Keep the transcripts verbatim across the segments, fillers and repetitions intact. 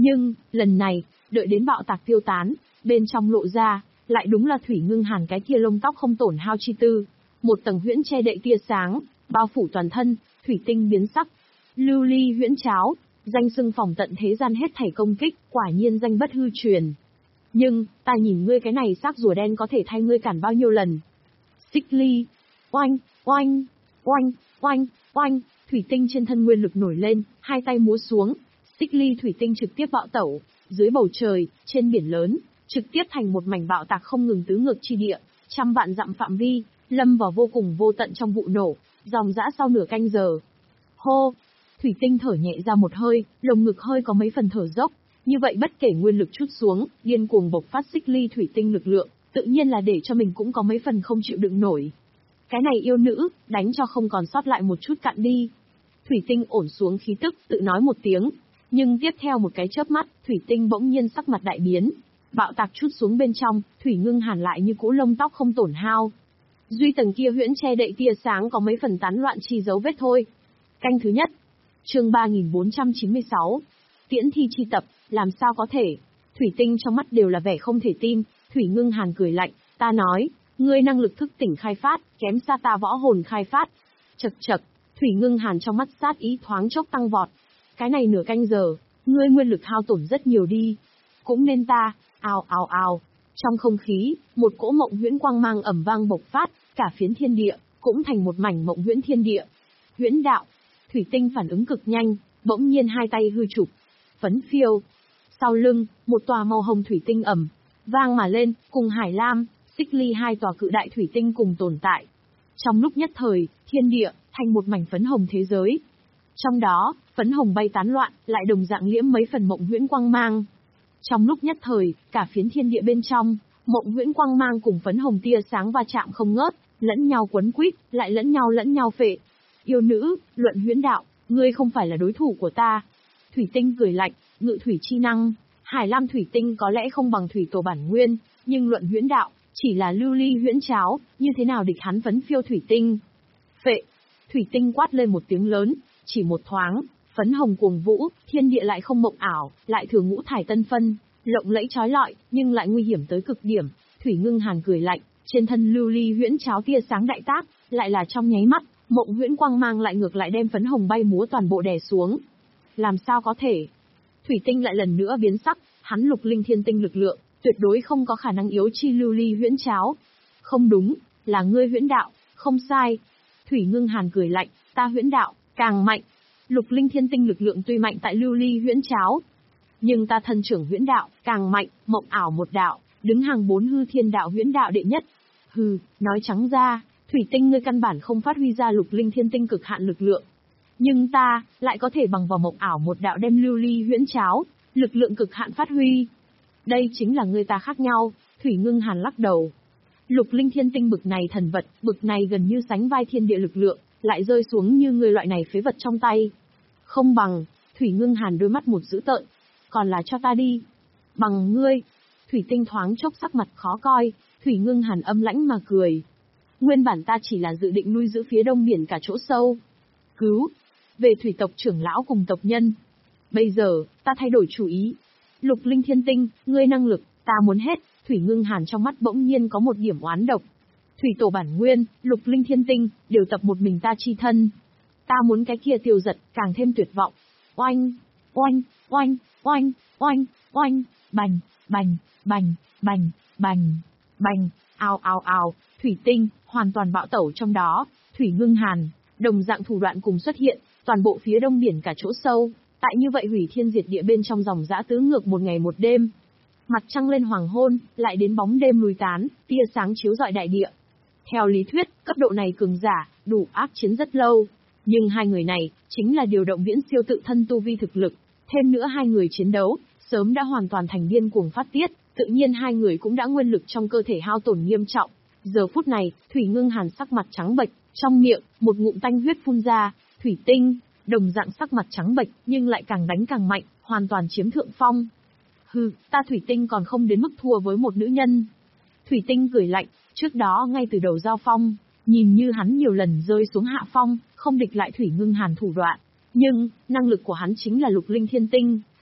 Nhưng, lần này, đợi đến bạo tạc tiêu tán, bên trong lộ ra, lại đúng là Thủy Ngưng Hàn cái kia lông tóc không tổn hao chi tư. Một tầng huyễn che đậy tia sáng, bao phủ toàn thân, thủy tinh biến sắc. Lưu ly huyễn cháo, danh xưng phòng tận thế gian hết thảy công kích, quả nhiên danh bất hư truyền. Nhưng, ta nhìn ngươi cái này xác rùa đen có thể thay ngươi cản bao nhiêu lần. Xích ly, oanh, oanh, oanh, oanh, oanh, thủy tinh trên thân nguyên lực nổi lên, hai tay múa xuống, xích ly thủy tinh trực tiếp bạo tẩu, dưới bầu trời, trên biển lớn, trực tiếp thành một mảnh bạo tạc không ngừng tứ ngược chi địa, trăm vạn dặm phạm vi, lâm vào vô cùng vô tận trong vụ nổ, dòng dã sau nửa canh giờ. Hô, thủy tinh thở nhẹ ra một hơi, lồng ngực hơi có mấy phần thở dốc, như vậy bất kể nguyên lực chút xuống, điên cuồng bộc phát xích ly thủy tinh lực lượng, tự nhiên là để cho mình cũng có mấy phần không chịu đựng nổi. Cái này yêu nữ, đánh cho không còn sót lại một chút cạn đi. Thủy tinh ổn xuống khí tức, tự nói một tiếng. Nhưng tiếp theo một cái chớp mắt, thủy tinh bỗng nhiên sắc mặt đại biến. Bạo tạc chút xuống bên trong, Thủy Ngưng Hàn lại như cũ lông tóc không tổn hao. Duy tầng kia huyễn che đậy tia sáng có mấy phần tán loạn chi dấu vết thôi. Canh thứ nhất. Chương ba nghìn bốn trăm chín mươi sáu. Tiễn thi chi tập, làm sao có thể? Thủy tinh trong mắt đều là vẻ không thể tin, Thủy Ngưng Hàn cười lạnh, ta nói, ngươi năng lực thức tỉnh khai phát, kém xa ta võ hồn khai phát. Chậc chậc, Thủy Ngưng Hàn trong mắt sát ý thoáng chốc tăng vọt. Cái này nửa canh giờ, ngươi nguyên lực hao tổn rất nhiều đi. Cũng nên ta, ào ào ào. Trong không khí, một cỗ mộng huyễn quang mang ầm vang bộc phát, cả phiến thiên địa, cũng thành một mảnh mộng huyễn thiên địa. Huyễn đạo, thủy tinh phản ứng cực nhanh, bỗng nhiên hai tay hư chụp. Phấn phiêu. Sau lưng, một tòa màu hồng thủy tinh ầm vang mà lên, cùng Hải Lam, Xích Ly hai tòa cự đại thủy tinh cùng tồn tại. Trong lúc nhất thời, thiên địa, thành một mảnh phấn hồng thế giới. Trong đó, phấn hồng bay tán loạn, lại đồng dạng liễm mấy phần mộng huyễn quang mang. Trong lúc nhất thời, cả phiến thiên địa bên trong, mộng huyễn quang mang cùng phấn hồng tia sáng va chạm không ngớt, lẫn nhau quấn quýt, lại lẫn nhau lẫn nhau phệ. Yêu nữ, luận huyễn đạo, ngươi không phải là đối thủ của ta. Thủy tinh cười lạnh, ngự thủy chi năng, Hải Lam thủy tinh có lẽ không bằng thủy tổ bản nguyên, nhưng luận huyễn đạo, chỉ là lưu ly huyễn cháo, như thế nào địch hắn phấn phiêu thủy tinh. Phệ, thủy tinh quát lên một tiếng lớn, chỉ một thoáng, phấn hồng cuồng vũ, thiên địa lại không mộng ảo, lại thừa ngũ thải tân phân, lộng lẫy chói lọi, nhưng lại nguy hiểm tới cực điểm. Thủy Ngưng Hàn cười lạnh, trên thân lưu ly huyễn cháo tia sáng đại tác, lại là trong nháy mắt, mộng huyễn quang mang lại ngược lại đem phấn hồng bay múa toàn bộ đè xuống. Làm sao có thể? Thủy tinh lại lần nữa biến sắc, hắn lục linh thiên tinh lực lượng, tuyệt đối không có khả năng yếu chi lưu ly huyễn cháo. Không đúng, là ngươi huyễn đạo, không sai. Thủy Ngưng Hàn cười lạnh, ta huyễn đạo, càng mạnh. Lục linh thiên tinh lực lượng tuy mạnh tại lưu ly huyễn cháo, nhưng ta thân trưởng huyễn đạo, càng mạnh, mộng ảo một đạo, đứng hàng bốn hư thiên đạo huyễn đạo đệ nhất. Hừ, nói trắng ra, thủy tinh ngươi căn bản không phát huy ra lục linh thiên tinh cực hạn lực lượng. Nhưng ta, lại có thể bằng vào mộng ảo một đạo đem lưu ly huyễn cháo, lực lượng cực hạn phát huy. Đây chính là ngươi ta khác nhau, Thủy Ngưng Hàn lắc đầu. Lục linh thiên tinh bực này thần vật, bực này gần như sánh vai thiên địa lực lượng, lại rơi xuống như ngươi loại này phế vật trong tay. Không bằng, Thủy Ngưng Hàn đôi mắt một dữ tợn. Còn là cho ta đi. Bằng ngươi. Thủy tinh thoáng chốc sắc mặt khó coi, Thủy Ngưng Hàn âm lãnh mà cười. Nguyên bản ta chỉ là dự định lui giữ phía đông biển cả chỗ sâu. Cứu. Về thủy tộc trưởng lão cùng tộc nhân. Bây giờ, ta thay đổi chủ ý. Lục linh thiên tinh, ngươi năng lực, ta muốn hết. Thủy Ngưng Hàn trong mắt bỗng nhiên có một điểm oán độc. Thủy tổ bản nguyên, lục linh thiên tinh, đều tập một mình ta chi thân. Ta muốn cái kia tiêu giật, càng thêm tuyệt vọng. Oanh, oanh, oanh, oanh, oanh, oanh, bành, bành, bành, bành, bành, bành, ào ào ào, thủy tinh, hoàn toàn bạo tẩu trong đó. Thủy Ngưng Hàn, đồng dạng thủ đoạn cùng xuất hiện, toàn bộ phía đông biển cả chỗ sâu. Tại như vậy hủy thiên diệt địa bên trong dòng dã tứ ngược một ngày một đêm. Mặt trăng lên hoàng hôn, lại đến bóng đêm lùi tán, tia sáng chiếu rọi đại địa. Theo lý thuyết, cấp độ này cường giả, đủ ác chiến rất lâu. Nhưng hai người này, chính là điều động viễn siêu tự thân tu vi thực lực. Thêm nữa hai người chiến đấu, sớm đã hoàn toàn thành điên cuồng phát tiết, tự nhiên hai người cũng đã nguyên lực trong cơ thể hao tổn nghiêm trọng. Giờ phút này, Thủy Ngưng Hàn sắc mặt trắng bệch, trong miệng, một ngụm tanh huyết phun ra, thủy tinh, đồng dạng sắc mặt trắng bệch, nhưng lại càng đánh càng mạnh, hoàn toàn chiếm thượng phong. Hừ, ta thủy tinh còn không đến mức thua với một nữ nhân. Thủy tinh cười lạnh, trước đó ngay từ đầu giao phong, nhìn như hắn nhiều lần rơi xuống hạ phong, không địch lại Thủy Ngưng Hàn thủ đoạn. Nhưng, năng lực của hắn chính là lục linh thiên tinh,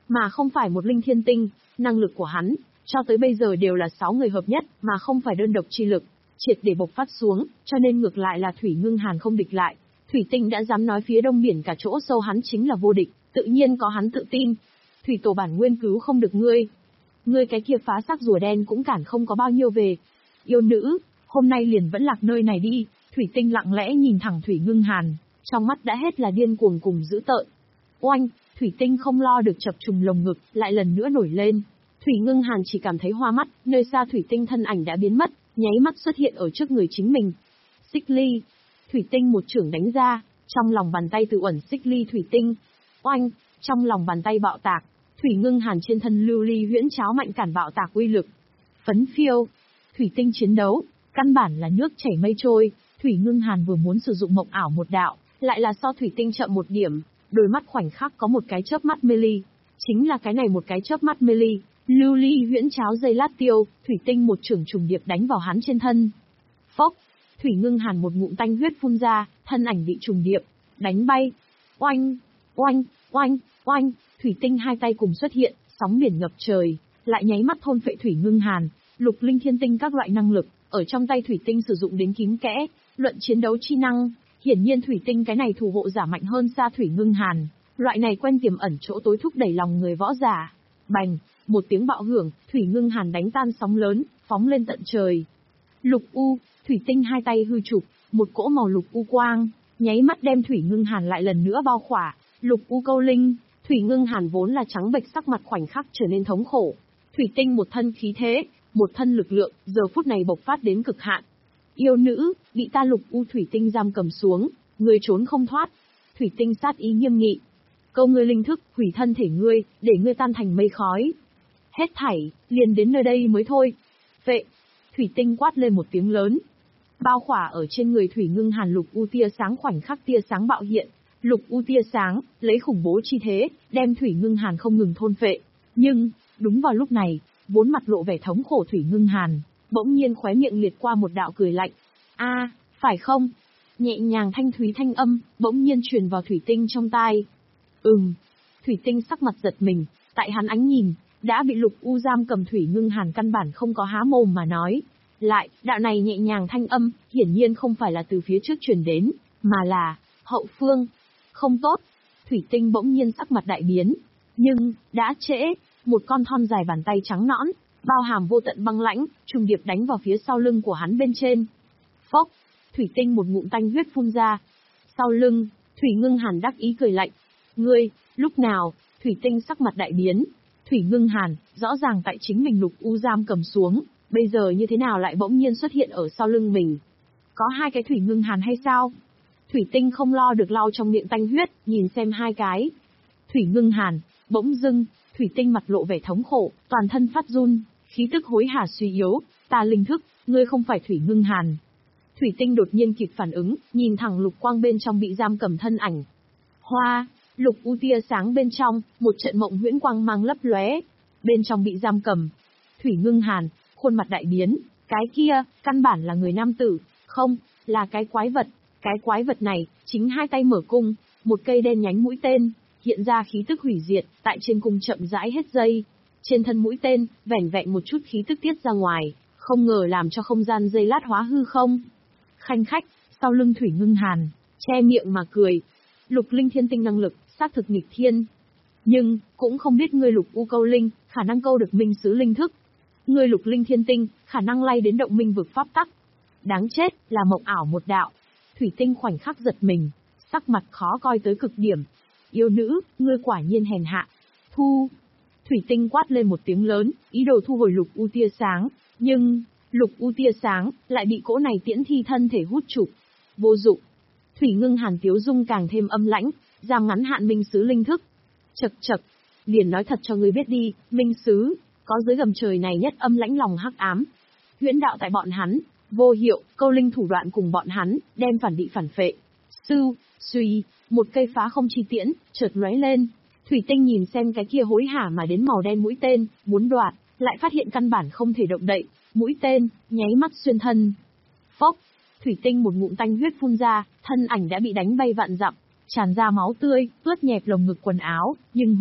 mà không phải một linh thiên tinh, năng lực của hắn, cho tới bây giờ đều là sáu người hợp nhất, mà không phải đơn độc chi lực, triệt để bộc phát xuống, cho nên ngược lại là Thủy Ngưng Hàn không địch lại. Thủy Tinh đã dám nói phía đông biển cả chỗ sâu hắn chính là vô địch, tự nhiên có hắn tự tin. Thủy Tổ bản nguyên cứu không được ngươi. Ngươi cái kia phá xác rùa đen cũng cản không có bao nhiêu về. Yêu nữ, hôm nay liền vẫn lạc nơi này đi. Thủy Tinh lặng lẽ nhìn thẳng Thủy Ngưng Hàn, trong mắt đã hết là điên cuồng cùng dữ tợn. Oanh, Thủy Tinh không lo được chập trùng lồng ngực, lại lần nữa nổi lên. Thủy Ngưng Hàn chỉ cảm thấy hoa mắt, nơi xa Thủy Tinh thân ảnh đã biến mất, nháy mắt xuất hiện ở trước người chính mình. Xích ly. Thủy Tinh một chưởng đánh ra, trong lòng bàn tay tự ẩn xích ly Thủy Tinh. Oanh, trong lòng bàn tay bạo tạc, Thủy Ngưng Hàn trên thân lưu ly huyễn cháo mạnh cản bạo tạc uy lực. Phấn phiêu. Thủy Tinh chiến đấu, căn bản là nước chảy mây trôi. Thủy Ngưng Hàn vừa muốn sử dụng mộng ảo một đạo, lại là so Thủy Tinh chậm một điểm, đôi mắt khoảnh khắc có một cái chớp mắt mê ly. Chính là cái này một cái chớp mắt mê ly, lưu ly huyễn cháo dây lát tiêu, Thủy Tinh một chưởng trùng điệp đánh vào hắn trên thân. Phốc, Thủy Ngưng Hàn một ngụm tanh huyết phun ra, thân ảnh bị trùng điệp đánh bay. Oanh, oanh, oanh, oanh, Thủy Tinh hai tay cùng xuất hiện, sóng biển ngập trời, lại nháy mắt thôn phệ Thủy Ngưng Hàn, lục linh thiên tinh các loại năng lực, ở trong tay Thủy Tinh sử dụng đến kín kẽ, luận chiến đấu chi năng, hiển nhiên Thủy Tinh cái này thủ hộ giả mạnh hơn xa Thủy Ngưng Hàn, loại này quen tiềm ẩn chỗ tối thúc đẩy lòng người võ giả. Bành, một tiếng bạo hưởng, Thủy Ngưng Hàn đánh tan sóng lớn, phóng lên tận trời. Lục u, Thủy Tinh hai tay hư chụp, một cỗ màu lục u quang, nháy mắt đem Thủy Ngưng Hàn lại lần nữa bao khỏa, lục u câu linh, Thủy Ngưng Hàn vốn là trắng bệch sắc mặt khoảnh khắc trở nên thống khổ. Thủy Tinh một thân khí thế, một thân lực lượng, giờ phút này bộc phát đến cực hạn. Yêu nữ, bị ta lục u Thủy Tinh giam cầm xuống, ngươi trốn không thoát. Thủy Tinh sát ý nghiêm nghị. Câu ngươi linh thức, hủy thân thể ngươi, để ngươi tan thành mây khói. Hết thảy, liền đến nơi đây mới thôi. Vệ, Thủy Tinh quát lên một tiếng lớn. Bao khỏa ở trên người Thủy Ngưng Hàn lục u tia sáng khoảnh khắc tia sáng bạo hiện. Lục u tia sáng, lấy khủng bố chi thế, đem Thủy Ngưng Hàn không ngừng thôn phệ. Nhưng, đúng vào lúc này, vốn mặt lộ vẻ thống khổ Thủy Ngưng Hàn, bỗng nhiên khóe miệng liệt qua một đạo cười lạnh. A, phải không? Nhẹ nhàng thanh thúy thanh âm, bỗng nhiên truyền vào Thủy Tinh trong tai. Ừm. Thủy Tinh sắc mặt giật mình, tại hắn ánh nhìn, đã bị lục u giam cầm Thủy Ngưng Hàn căn bản không có há mồm mà nói. Lại, đạo này nhẹ nhàng thanh âm, hiển nhiên không phải là từ phía trước truyền đến, mà là hậu phương. Không tốt. Thủy Tinh bỗng nhiên sắc mặt đại biến. Nhưng, đã trễ, một con thon dài bàn tay trắng nõn, bao hàm vô tận băng lãnh, trùng điệp đánh vào phía sau lưng của hắn bên trên. Phốc, Thủy Tinh một ngụm tanh huyết phun ra. Sau lưng, Thủy Ngưng Hàn đắc ý cười lạnh. Ngươi, lúc nào? Thủy Tinh sắc mặt đại biến. Thủy Ngưng Hàn, rõ ràng tại chính mình lục u giam cầm xuống, bây giờ như thế nào lại bỗng nhiên xuất hiện ở sau lưng mình? Có hai cái Thủy Ngưng Hàn hay sao? Thủy Tinh không lo được lau trong miệng tanh huyết, nhìn xem hai cái. Thủy Ngưng Hàn, bỗng dưng, Thủy Tinh mặt lộ vẻ thống khổ, toàn thân phát run, khí tức hối hả suy yếu, ta linh thức, ngươi không phải Thủy Ngưng Hàn. Thủy Tinh đột nhiên kịp phản ứng, nhìn thẳng lục quang bên trong bị giam cầm thân ảnh. Hoa, lục u tia sáng bên trong, một trận mộng huyễn quang mang lấp lóe, bên trong bị giam cầm. Thủy Ngưng Hàn, khuôn mặt đại biến, cái kia, căn bản là người nam tử, không, là cái quái vật. Cái quái vật này, chính hai tay mở cung, một cây đen nhánh mũi tên, hiện ra khí tức hủy diệt, tại trên cung chậm rãi hết dây. Trên thân mũi tên, vẻn vẹn một chút khí tức tiết ra ngoài, không ngờ làm cho không gian dây lát hóa hư không. Khanh khách, sau lưng Thủy Ngưng Hàn, che miệng mà cười. Lục linh thiên tinh năng lực, xác thực nghịch thiên. Nhưng, cũng không biết ngươi lục u câu linh, khả năng câu được minh sứ linh thức. Ngươi lục linh thiên tinh, khả năng lay đến động minh vực pháp tắc. Đáng chết, là mộng ảo một đạo. Thủy Tinh khoảnh khắc giật mình, sắc mặt khó coi tới cực điểm. Yêu nữ, ngươi quả nhiên hèn hạ. Thu. Thủy Tinh quát lên một tiếng lớn, ý đồ thu hồi lục u tia sáng, nhưng, lục u tia sáng, lại bị cỗ này tiễn thi thân thể hút chụp. Vô dụng. Thủy Ngưng Hàn tiếu dung càng thêm âm lãnh, giam ngắn hạn minh sứ linh thức. Chậc chậc, liền nói thật cho ngươi biết đi, minh sứ, có dưới gầm trời này nhất âm lãnh lòng hắc ám. Huyễn đạo tại bọn hắn, vô hiệu, câu linh thủ đoạn cùng bọn hắn, đem phản bị phản phệ. Sư, suy, một cây phá không chi tiễn, chợt lóe lên. Thủy Tinh nhìn xem cái kia hối hả mà đến màu đen mũi tên, muốn đoạt, lại phát hiện căn bản không thể động đậy, mũi tên, nháy mắt xuyên thân. Phốc, Thủy Tinh một ngụm tanh huyết phun ra, thân ảnh đã bị đánh bay vạn dặm, tràn ra máu tươi, ướt nhẹp lồng ngực quần áo, nhưng huyết,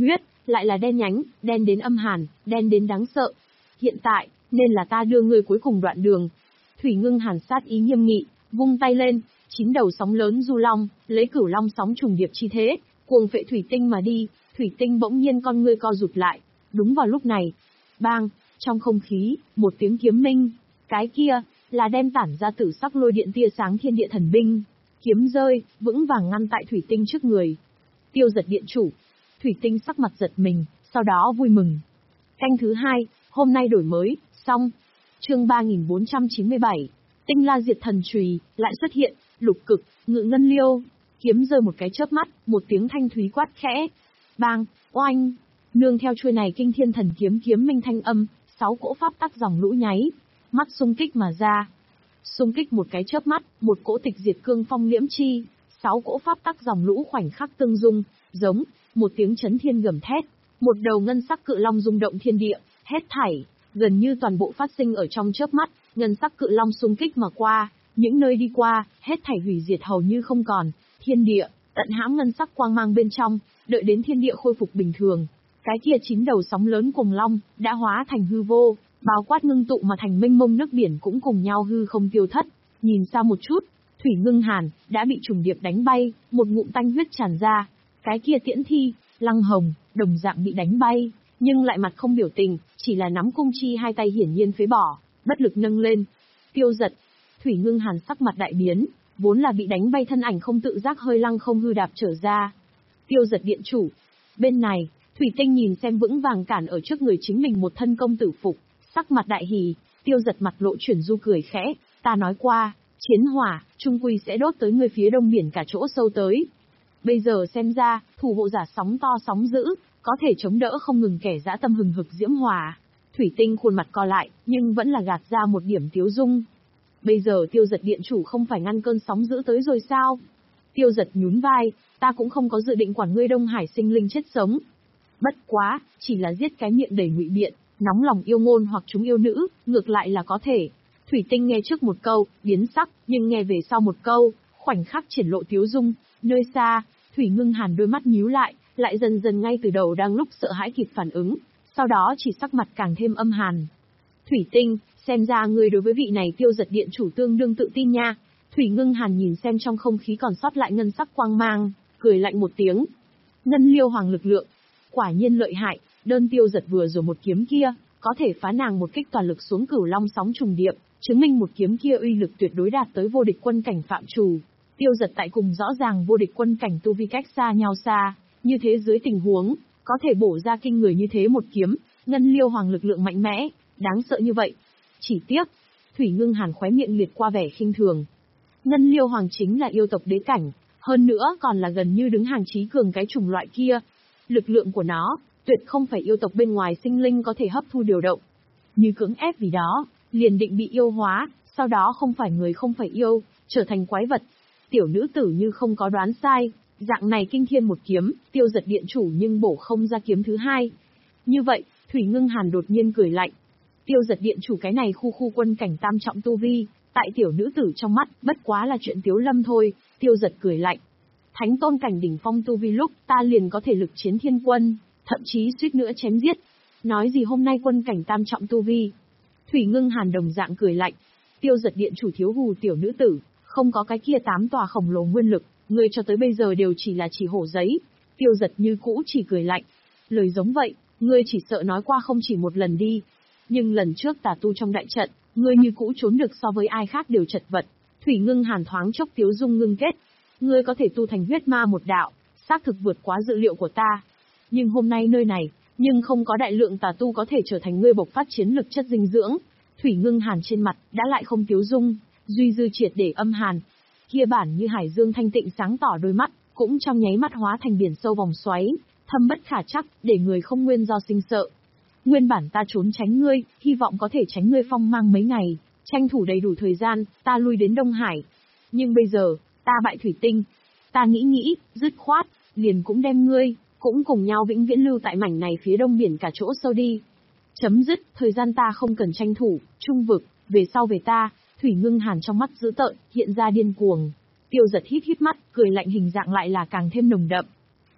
lại là đen nhánh, đen đến âm hàn, đen đến đáng sợ. Hiện tại, nên là ta đưa ngươi cuối cùng đoạn đường. Thủy Ngưng Hàn sát ý nghiêm nghị, vung tay lên, chín đầu sóng lớn du long, lấy cửu long sóng trùng điệp chi thế, cuồng phệ thủy tinh mà đi. Thủy tinh bỗng nhiên con ngươi co rụt lại. Đúng vào lúc này, bang, trong không khí, một tiếng kiếm minh. Cái kia, là đem tản ra tử sắc lôi điện tia sáng thiên địa thần binh. Kiếm rơi, vững vàng ngăn tại thủy tinh trước người. Tiêu Giật điện chủ. Thủy tinh sắc mặt giật mình, sau đó vui mừng. Canh thứ hai, hôm nay đổi mới, xong. Chương ba nghìn bốn trăm chín mươi bảy. Tinh La Diệt Thần Chùy lại xuất hiện, lục cực, ngự ngân liêu. Kiếm rơi một cái chớp mắt, một tiếng thanh thúy quát khẽ. Bang, oanh. Nương theo chuôi này kinh thiên thần kiếm kiếm minh thanh âm, sáu cỗ pháp tắc dòng lũ nháy mắt xung kích mà ra. Xung kích một cái chớp mắt, một cỗ tịch diệt cương phong liễm chi, sáu cỗ pháp tắc dòng lũ khoảnh khắc tương dung, giống một tiếng chấn thiên gầm thét, một đầu ngân sắc cự long rung động thiên địa, hết thảy gần như toàn bộ phát sinh ở trong chớp mắt, ngân sắc cự long xung kích mà qua, những nơi đi qua, hết thảy hủy diệt hầu như không còn, thiên địa tận hãm ngân sắc quang mang bên trong, đợi đến thiên địa khôi phục bình thường, cái kia chín đầu sóng lớn cùng long đã hóa thành hư vô, bao quát ngưng tụ mà thành mênh mông nước biển cũng cùng nhau hư không tiêu thất. Nhìn xa một chút, Thủy Ngưng Hàn đã bị trùng điệp đánh bay, một ngụm tanh huyết tràn ra. Cái kia Tiễn Thi, Lăng Hồng, đồng dạng bị đánh bay, nhưng lại mặt không biểu tình, chỉ là nắm cung chi hai tay hiển nhiên phế bỏ, bất lực nâng lên. Tiêu Giật, Thủy Ngưng Hàn sắc mặt đại biến, vốn là bị đánh bay thân ảnh không tự giác hơi lăng không hư đạp trở ra. Tiêu Giật điện chủ, bên này, Thủy Tinh nhìn xem vững vàng cản ở trước người chính mình một thân công tử phục, sắc mặt đại hỉ. Tiêu Giật mặt lộ chuyển du cười khẽ, ta nói qua, chiến hỏa, trung quy sẽ đốt tới người phía đông biển cả chỗ sâu tới. Bây giờ xem ra, thủ hộ giả sóng to sóng dữ, có thể chống đỡ không ngừng kẻ dã tâm hừng hực diễm hỏa. Thủy Tinh khuôn mặt co lại, nhưng vẫn là gạt ra một điểm tiếu dung. Bây giờ Tiêu Giật điện chủ không phải ngăn cơn sóng dữ tới rồi sao? Tiêu Giật nhún vai, ta cũng không có dự định quản ngươi Đông Hải sinh linh chết sống. Bất quá, chỉ là giết cái miệng đầy ngụy biện, nóng lòng yêu ngôn hoặc chúng yêu nữ, ngược lại là có thể. Thủy Tinh nghe trước một câu, biến sắc, nhưng nghe về sau một câu, khoảnh khắc triển lộ tiếu dung. Nơi xa, Thủy Ngưng Hàn đôi mắt nhíu lại, lại dần dần ngay từ đầu đang lúc sợ hãi kịp phản ứng, sau đó chỉ sắc mặt càng thêm âm hàn. Thủy Tinh, xem ra người đối với vị này Tiêu Giật điện chủ tương đương tự tin nha. Thủy Ngưng Hàn nhìn xem trong không khí còn sót lại ngân sắc quang mang, cười lạnh một tiếng. Ngân Liêu Hoàng lực lượng, quả nhiên lợi hại, đơn Tiêu Giật vừa rồi một kiếm kia, có thể phá nàng một kích toàn lực xuống cửu long sóng trùng điệp, chứng minh một kiếm kia uy lực tuyệt đối đạt tới vô địch quân cảnh phạm trù. Tiêu Giật tại cùng rõ ràng vô địch quân cảnh tu vi cách xa nhau xa, như thế dưới tình huống, có thể bổ ra kinh người như thế một kiếm, Ngân Liêu Hoàng lực lượng mạnh mẽ, đáng sợ như vậy. Chỉ tiếc, Thủy Ngưng Hàn khóe miệng liệt qua vẻ khinh thường. Ngân Liêu Hoàng chính là yêu tộc đế cảnh, hơn nữa còn là gần như đứng hàng chí cường cái chủng loại kia. Lực lượng của nó, tuyệt không phải yêu tộc bên ngoài sinh linh có thể hấp thu điều động. Như cưỡng ép vì đó, liền định bị yêu hóa, sau đó không phải người không phải yêu, trở thành quái vật. Tiểu nữ tử như không có đoán sai, dạng này kinh thiên một kiếm, Tiêu Giật điện chủ nhưng bổ không ra kiếm thứ hai. Như vậy, Thủy Ngưng Hàn đột nhiên cười lạnh. Tiêu Giật điện chủ cái này khu khu quân cảnh tam trọng tu vi, tại tiểu nữ tử trong mắt, bất quá là chuyện tiếu lâm thôi. Tiêu Giật cười lạnh. Thánh tôn cảnh đỉnh phong tu vi lúc, ta liền có thể lực chiến thiên quân, thậm chí suýt nữa chém giết. Nói gì hôm nay quân cảnh tam trọng tu vi. Thủy Ngưng Hàn đồng dạng cười lạnh. Tiêu Giật điện chủ thiếu hù tiểu nữ tử, không có cái kia tám tòa khổng lồ nguyên lực, ngươi cho tới bây giờ đều chỉ là chỉ hổ giấy. Tiêu Giật như cũ chỉ cười lạnh. Lời giống vậy, ngươi chỉ sợ nói qua không chỉ một lần đi. Nhưng lần trước tà tu trong đại trận, ngươi như cũ trốn được so với ai khác đều chật vật. Thủy Ngưng Hàn thoáng chốc tiếu dung ngưng kết. Ngươi có thể tu thành huyết ma một đạo, xác thực vượt quá dự liệu của ta. Nhưng hôm nay nơi này, nhưng không có đại lượng tà tu có thể trở thành ngươi bộc phát chiến lực chất dinh dưỡng. Thủy Ngưng Hàn trên mặt đã lại không tiếu dung, duy dư triệt để âm hàn. Kia bản như hải dương thanh tịnh sáng tỏ đôi mắt, cũng trong nháy mắt hóa thành biển sâu vòng xoáy, thâm bất khả trắc, để người không nguyên do sinh sợ. Nguyên bản ta trốn tránh ngươi, hy vọng có thể tránh ngươi phong mang mấy ngày, tranh thủ đầy đủ thời gian, ta lui đến Đông Hải. Nhưng bây giờ, ta bại Thủy Tinh. Ta nghĩ nghĩ, dứt khoát, liền cũng đem ngươi, cũng cùng nhau vĩnh viễn lưu tại mảnh này phía đông biển cả chỗ sâu đi. Chấm dứt, thời gian ta không cần tranh thủ, trung vực, về sau về ta. Thủy Ngưng Hàn trong mắt dữ tợn, hiện ra điên cuồng. Tiêu Giật hít hít mắt, cười lạnh hình dạng lại là càng thêm nồng đậm.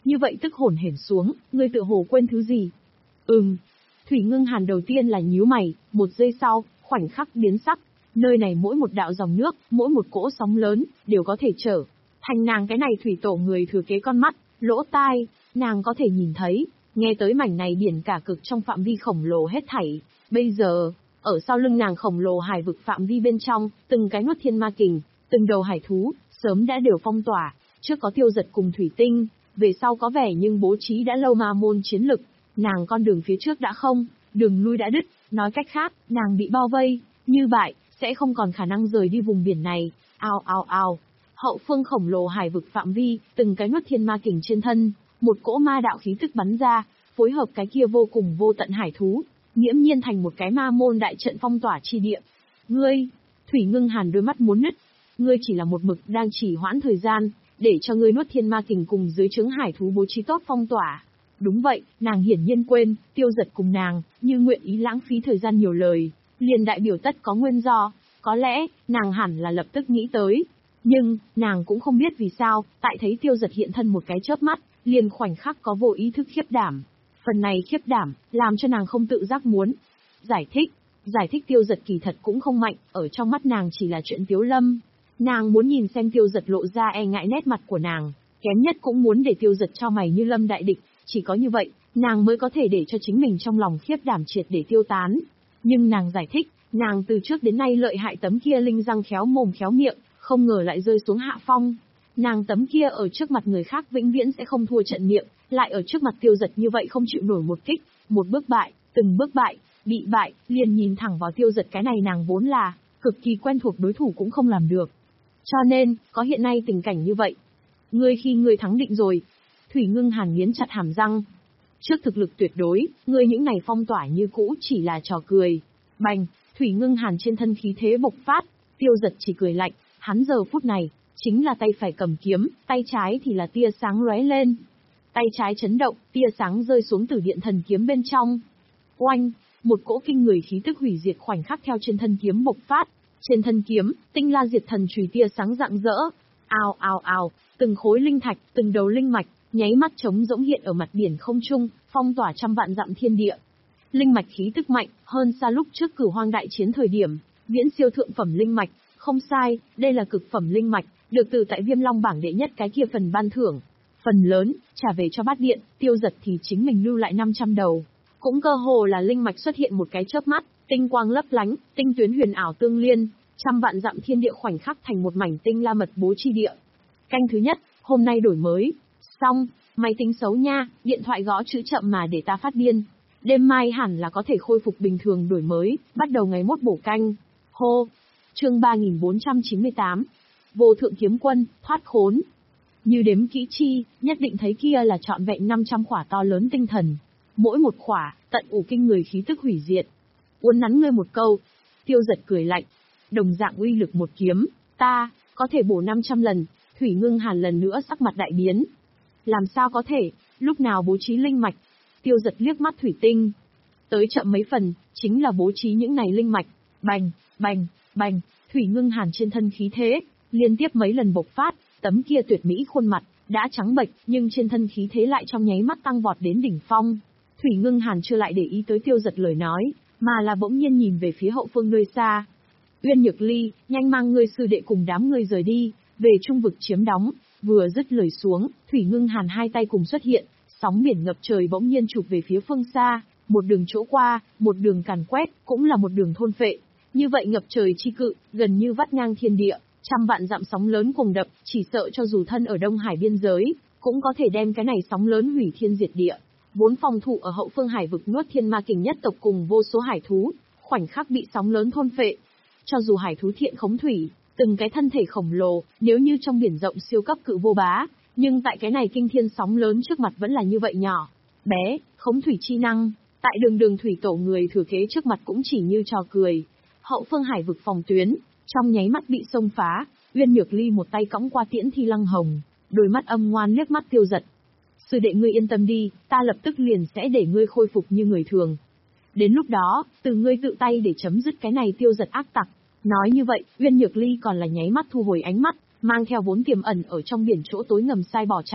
như vậy tức hồn hển xuống, ngươi tựa hồ quên thứ gì? Ừm. Thủy Ngưng Hàn đầu tiên là nhíu mày, một giây sau, khoảnh khắc biến sắc. Nơi này mỗi một đạo dòng nước, mỗi một cỗ sóng lớn, đều có thể trở thành nàng cái này thủy tổ người thừa kế con mắt, lỗ tai, nàng có thể nhìn thấy, nghe tới mảnh này biển cả cực trong phạm vi khổng lồ hết thảy. Bây giờ, ở sau lưng nàng khổng lồ hải vực phạm vi bên trong, từng cái nuốt thiên ma kình, từng đầu hải thú, sớm đã đều phong tỏa, trước có Tiêu Giật cùng Thủy Tinh, về sau có vẻ nhưng bố trí đã lâu ma môn chiến lực, nàng con đường phía trước đã không, đường lui đã đứt, nói cách khác, nàng bị bao vây, như vậy, sẽ không còn khả năng rời đi vùng biển này. Ao ao ao. Hậu phương khổng lồ hải vực phạm vi, từng cái nuốt thiên ma kình trên thân, một cỗ ma đạo khí tức bắn ra, phối hợp cái kia vô cùng vô tận hải thú, nghiễm nhiên thành một cái ma môn đại trận phong tỏa chi địa. Ngươi, Thủy Ngưng Hàn đôi mắt muốn nứt, ngươi chỉ là một mực đang chỉ hoãn thời gian, để cho ngươi nuốt thiên ma kình cùng dưới trướng hải thú bố trí tốt phong tỏa. Đúng vậy, nàng hiển nhiên quên, Tiêu Giật cùng nàng, như nguyện ý lãng phí thời gian nhiều lời, liền đại biểu tất có nguyên do, có lẽ, nàng hẳn là lập tức nghĩ tới. Nhưng, nàng cũng không biết vì sao, tại thấy Tiêu Giật hiện thân một cái chớp mắt, liền khoảnh khắc có vô ý thức khiếp đảm. Phần này khiếp đảm, làm cho nàng không tự giác muốn giải thích. Giải thích Tiêu Giật kỳ thật cũng không mạnh, ở trong mắt nàng chỉ là chuyện tiếu lâm. Nàng muốn nhìn xem Tiêu Giật lộ ra e ngại nét mặt của nàng, kém nhất cũng muốn để Tiêu Giật cho mày như lâm đại địch, chỉ có như vậy, nàng mới có thể để cho chính mình trong lòng khiếp đảm triệt để tiêu tán. Nhưng nàng giải thích, nàng từ trước đến nay lợi hại tấm kia linh răng khéo mồm khéo miệng, không ngờ lại rơi xuống hạ phong. Nàng tấm kia ở trước mặt người khác vĩnh viễn sẽ không thua trận miệng, lại ở trước mặt Tiêu Giật như vậy không chịu nổi một kích, một bước bại, từng bước bại, bị bại, liền nhìn thẳng vào Tiêu Giật, cái này nàng vốn là cực kỳ quen thuộc đối thủ cũng không làm được. Cho nên, có hiện nay tình cảnh như vậy. Ngươi khi ngươi thắng định rồi. Thủy Ngưng Hàn nghiến chặt hàm răng. Trước thực lực tuyệt đối, ngươi những này phong tỏa như cũ chỉ là trò cười. Bành, Thủy Ngưng Hàn trên thân khí thế bộc phát, Tiêu Giật chỉ cười lạnh, hắn giờ phút này, chính là tay phải cầm kiếm, tay trái thì là tia sáng lóe lên. Tay trái chấn động, tia sáng rơi xuống từ điện thần kiếm bên trong. Oanh, một cỗ kinh người khí tức hủy diệt khoảnh khắc theo trên thân kiếm bộc phát. Trên thân kiếm, tinh la diệt thần chùy tia sáng rạng rỡ. Ào ào ào, từng khối linh thạch, từng đầu linh mạch, nháy mắt trống rỗng hiện ở mặt biển không trung, phong tỏa trăm vạn dặm thiên địa. Linh mạch khí tức mạnh, hơn xa lúc trước Cửu Hoang đại chiến thời điểm, viễn siêu thượng phẩm linh mạch, không sai, đây là cực phẩm linh mạch, được từ tại Viêm Long bảng đệ nhất cái kia phần ban thưởng. Phần lớn, trả về cho Bát Điện, Tiêu Giật thì chính mình lưu lại năm trăm đầu. Cũng cơ hồ là linh mạch xuất hiện một cái chớp mắt, tinh quang lấp lánh, tinh tuyến huyền ảo tương liên, trăm vạn dặm thiên địa khoảnh khắc thành một mảnh tinh la mật bố chi địa. Canh thứ nhất, hôm nay đổi mới. Xong, máy tính xấu nha, điện thoại gõ chữ chậm mà để ta phát điên. Đêm mai hẳn là có thể khôi phục bình thường đổi mới, bắt đầu ngày mốt bổ canh. Hô! Chương ba nghìn bốn trăm chín mươi tám. Vô thượng kiếm quân, thoát khốn. Như đếm kỹ chi, nhất định thấy kia là trọn vẹn năm trăm khỏa to lớn tinh thần. Mỗi một khỏa, tận ủ kinh người khí tức hủy diệt. Uốn nắn ngươi một câu. Tiêu Giật cười lạnh. Đồng dạng uy lực một kiếm, ta, có thể bổ năm trăm lần. Thủy Ngưng Hàn lần nữa sắc mặt đại biến. Làm sao có thể, lúc nào bố trí linh mạch? Tiêu Giật liếc mắt Thủy Tinh. Tới chậm mấy phần, chính là bố trí những này linh mạch. Bành, bành, bành, Thủy Ngưng Hàn trên thân khí thế, liên tiếp mấy lần bộc phát, tấm kia tuyệt mỹ khuôn mặt, đã trắng bệch, nhưng trên thân khí thế lại trong nháy mắt tăng vọt đến đỉnh phong. Thủy Ngưng Hàn chưa lại để ý tới Tiêu Giật lời nói, mà là bỗng nhiên nhìn về phía hậu phương nơi xa. Uyên Nhược Ly, nhanh mang ngươi sư đệ cùng đám ngươi rời đi, về trung vực chiếm đóng. Vừa dứt lời xuống, Thủy Ngưng Hàn hai tay cùng xuất hiện, sóng biển ngập trời bỗng nhiên chụp về phía phương xa, một đường chỗ qua, một đường càn quét, cũng là một đường thôn phệ. Như vậy ngập trời chi cự, gần như vắt ngang thiên địa, trăm vạn dặm sóng lớn cuồng đập, chỉ sợ cho dù thân ở Đông Hải biên giới, cũng có thể đem cái này sóng lớn hủy thiên diệt địa. Vốn phòng thủ ở hậu phương hải vực nuốt thiên ma kình nhất tộc cùng vô số hải thú, khoảnh khắc bị sóng lớn thôn phệ. Cho dù hải thú thiện khống thủy, từng cái thân thể khổng lồ, nếu như trong biển rộng siêu cấp cự vô bá, nhưng tại cái này kinh thiên sóng lớn trước mặt vẫn là như vậy nhỏ, bé, khống thủy chi năng, tại đường đường thủy tổ người thừa kế trước mặt cũng chỉ như trò cười. Hậu phương hải vực phòng tuyến, trong nháy mắt bị xông phá, Uyên Nhược Ly một tay cõng qua Tiễn Thi Lăng Hồng, đôi mắt âm ngoan liếc mắt Tiêu Giật. Sư đệ ngươi yên tâm đi, ta lập tức liền sẽ để ngươi khôi phục như người thường. Đến lúc đó, từ ngươi tự tay để chấm dứt cái này Tiêu Giật ác tặc. Nói như vậy, Uyên Nhược Ly còn là nháy mắt thu hồi ánh mắt, mang theo vốn tiềm ẩn ở trong biển chỗ tối ngầm sai bỏ chạy.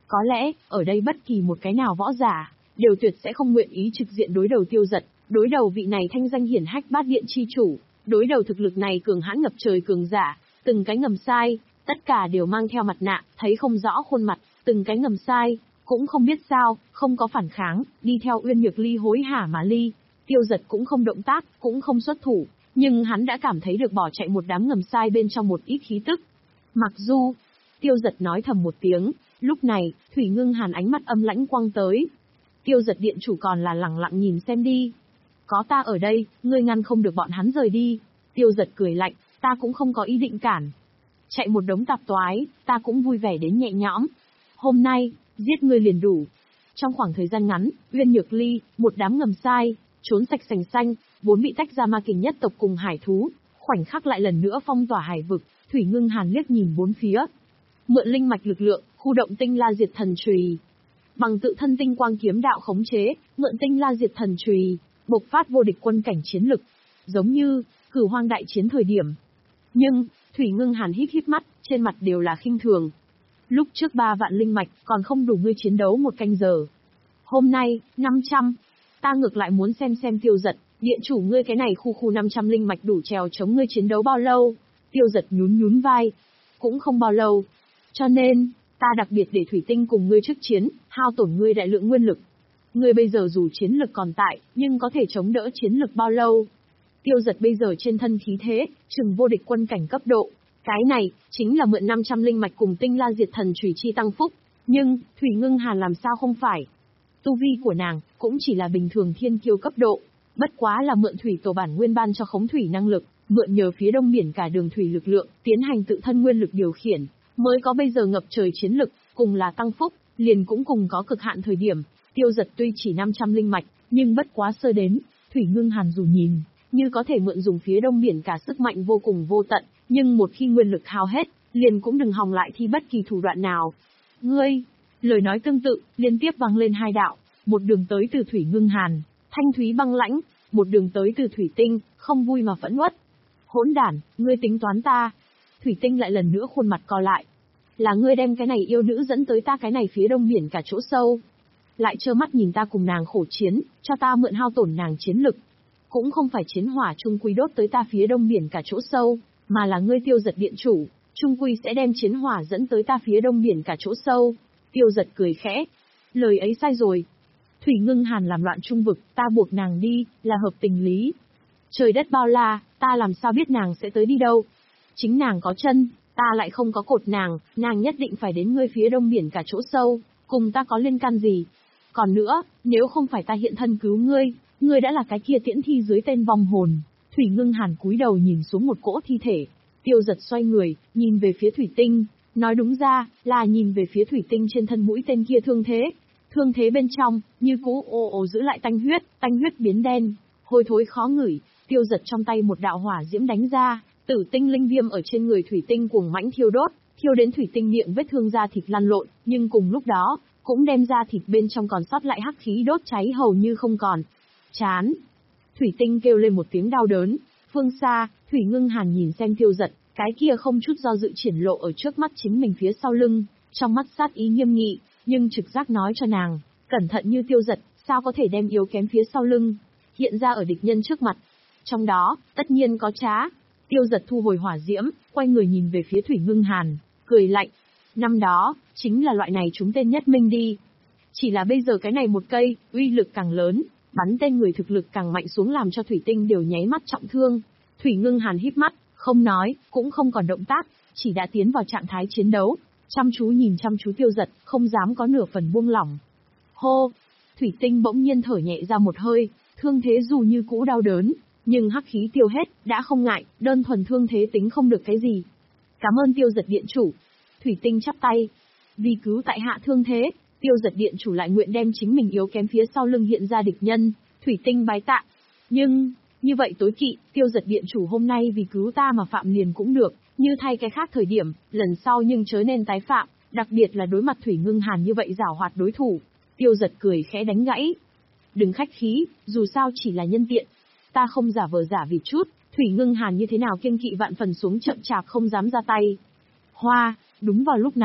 Có lẽ, ở đây bất kỳ một cái nào võ giả, đều tuyệt sẽ không nguyện ý trực diện đối đầu Tiêu Dật, đối đầu vị này thanh danh hiển hách bát điện chi chủ, đối đầu thực lực này cường hãn ngập trời cường giả, từng cái ngầm sai, tất cả đều mang theo mặt nạ, thấy không rõ khuôn mặt, từng cái ngầm sai, cũng không biết sao, không có phản kháng, đi theo Uyên Nhược Ly hối hả mà ly. Tiêu Dật cũng không động tác, cũng không xuất thủ, nhưng hắn đã cảm thấy được bỏ chạy một đám ngầm sai bên trong một ít khí tức. Mặc dù, Tiêu Dật nói thầm một tiếng, lúc này, Thủy Ngưng Hàn ánh mắt âm lãnh quăng tới. Tiêu Dật điện chủ còn là lẳng lặng nhìn xem đi. Có ta ở đây, ngươi ngăn không được bọn hắn rời đi. Tiêu Dật cười lạnh, ta cũng không có ý định cản. Chạy một đống tạp toái, ta cũng vui vẻ đến nhẹ nhõm. Hôm nay, giết ngươi liền đủ. Trong khoảng thời gian ngắn, Uyên Nhược Ly, một đám ngầm sai, trốn sạch sành xanh, vốn bị tách ra ma kình nhất tộc cùng hải thú, khoảnh khắc lại lần nữa phong tỏa hải vực. Thủy Ngưng Hàn liếc nhìn bốn phía, mượn linh mạch lực lượng, khu động tinh la diệt thần chùy, bằng tự thân tinh quang kiếm đạo khống chế, mượn tinh la diệt thần chùy, bộc phát vô địch quân cảnh chiến lực, giống như Cửu Hoang đại chiến thời điểm. Nhưng Thủy Ngưng Hàn híp híp mắt, trên mặt đều là khinh thường. Lúc trước ba vạn linh mạch còn không đủ ngươi chiến đấu một canh giờ. Hôm nay, năm trăm. Ta ngược lại muốn xem xem Tiêu Dật, điện chủ ngươi cái này khu khu năm trăm linh mạch đủ trèo chống ngươi chiến đấu bao lâu? Tiêu Dật nhún nhún vai. Cũng không bao lâu. Cho nên, ta đặc biệt để Thủy Tinh cùng ngươi trước chiến, hao tổn ngươi đại lượng nguyên lực. Ngươi bây giờ dù chiến lực còn tại, nhưng có thể chống đỡ chiến lực bao lâu? Tiêu Dật bây giờ trên thân khí thế, chừng vô địch quân cảnh cấp độ. Cái này, chính là mượn năm trăm linh mạch cùng tinh la diệt thần chùy chi tăng phúc. Nhưng, Thủy Ngưng Hàn làm sao không phải? Tu vi của nàng, cũng chỉ là bình thường thiên kiêu cấp độ. Bất quá là mượn thủy tổ bản nguyên ban cho khống thủy năng lực, mượn nhờ phía đông biển cả đường thủy lực lượng, tiến hành tự thân nguyên lực điều khiển, mới có bây giờ ngập trời chiến lực, cùng là tăng phúc, liền cũng cùng có cực hạn thời điểm. Tiêu Dật tuy chỉ năm trăm linh mạch, nhưng bất quá sơ đến, Thủy Ngưng Hàn dù nhìn, như có thể mượn dùng phía đông biển cả sức mạnh vô cùng vô tận, nhưng một khi nguyên lực hao hết, liền cũng đừng hòng lại thi bất kỳ thủ đoạn nào. Ngươi, lời nói tương tự, liên tiếp vang lên hai đạo, một đường tới từ Thủy Ngưng Hàn, thanh thúy băng lãnh, một đường tới từ Thủy Tinh, không vui mà phẫn uất. Hỗn đản, ngươi tính toán ta. Thủy Tinh lại lần nữa khuôn mặt co lại. Là ngươi đem cái này yêu nữ dẫn tới ta cái này phía đông biển cả chỗ sâu. Lại trơ mắt nhìn ta cùng nàng khổ chiến, cho ta mượn hao tổn nàng chiến lực. Cũng không phải chiến hỏa trung quy đốt tới ta phía đông biển cả chỗ sâu, mà là ngươi Tiêu Dật điện chủ, trung quy sẽ đem chiến hỏa dẫn tới ta phía đông biển cả chỗ sâu. Tiêu Dật cười khẽ. Lời ấy sai rồi. Thủy Ngưng Hàn làm loạn trung vực, ta buộc nàng đi, là hợp tình lý. Trời đất bao la, ta làm sao biết nàng sẽ tới đi đâu. Chính nàng có chân, ta lại không có cột nàng, nàng nhất định phải đến ngươi phía đông biển cả chỗ sâu, cùng ta có liên can gì. Còn nữa, nếu không phải ta hiện thân cứu ngươi, ngươi đã là cái kia tiễn thi dưới tên vong hồn. Thủy Ngưng Hàn cúi đầu nhìn xuống một cỗ thi thể. Tiêu Dật xoay người, nhìn về phía Thủy Tinh, nói đúng ra, là nhìn về phía Thủy Tinh trên thân mũi tên kia thương thế. Thương thế bên trong, như cũ ồ ồ giữ lại tanh huyết, tanh huyết biến đen, hôi thối khó ngửi. Tiêu Dật trong tay một đạo hỏa diễm đánh ra, tử tinh linh viêm ở trên người Thủy Tinh cuồng mãnh thiêu đốt, thiêu đến Thủy Tinh miệng vết thương da thịt lăn lộn, nhưng cùng lúc đó, cũng đem ra thịt bên trong còn sót lại hắc khí đốt cháy hầu như không còn. Chán! Thủy Tinh kêu lên một tiếng đau đớn. Phương xa, Thủy Ngưng Hàn nhìn xem Tiêu Dật, cái kia không chút do dự triển lộ ở trước mắt chính mình phía sau lưng, trong mắt sát ý nghiêm nghị, nhưng trực giác nói cho nàng, cẩn thận như Tiêu Dật, sao có thể đem yếu kém phía sau lưng hiện ra ở địch nhân trước mặt. Trong đó, tất nhiên có trá. Tiêu Dật thu hồi hỏa diễm, quay người nhìn về phía Thủy Ngưng Hàn, cười lạnh. Năm đó, chính là loại này chúng tên nhất minh đi. Chỉ là bây giờ cái này một cây, uy lực càng lớn, bắn tên người thực lực càng mạnh xuống làm cho Thủy Tinh đều nháy mắt trọng thương. Thủy Ngưng Hàn híp mắt, không nói, cũng không còn động tác, chỉ đã tiến vào trạng thái chiến đấu, chăm chú nhìn chăm chú Tiêu Dật, không dám có nửa phần buông lỏng. Hô! Thủy Tinh bỗng nhiên thở nhẹ ra một hơi, thương thế dù như cũ đau đớn, nhưng hắc khí tiêu hết, đã không ngại, đơn thuần thương thế tính không được cái gì. Cảm ơn Tiêu Dật điện chủ. Thủy Tinh chắp tay. Vì cứu tại hạ thương thế, Tiêu Dật điện chủ lại nguyện đem chính mình yếu kém phía sau lưng hiện ra địch nhân. Thủy Tinh bái tạ. Nhưng, như vậy tối kỵ, Tiêu Dật điện chủ hôm nay vì cứu ta mà phạm liền cũng được, như thay cái khác thời điểm, lần sau nhưng chớ nên tái phạm, đặc biệt là đối mặt Thủy Ngưng Hàn như vậy giảo hoạt đối thủ. Tiêu Dật cười khẽ đánh gãy. Đừng khách khí, dù sao chỉ là nhân tiện. Ta không giả vờ giả vì chút, Thủy Ngưng Hàn như thế nào kiêng kỵ vạn phần xuống chậm chạp không dám ra tay. Hoa, đúng vào lúc này,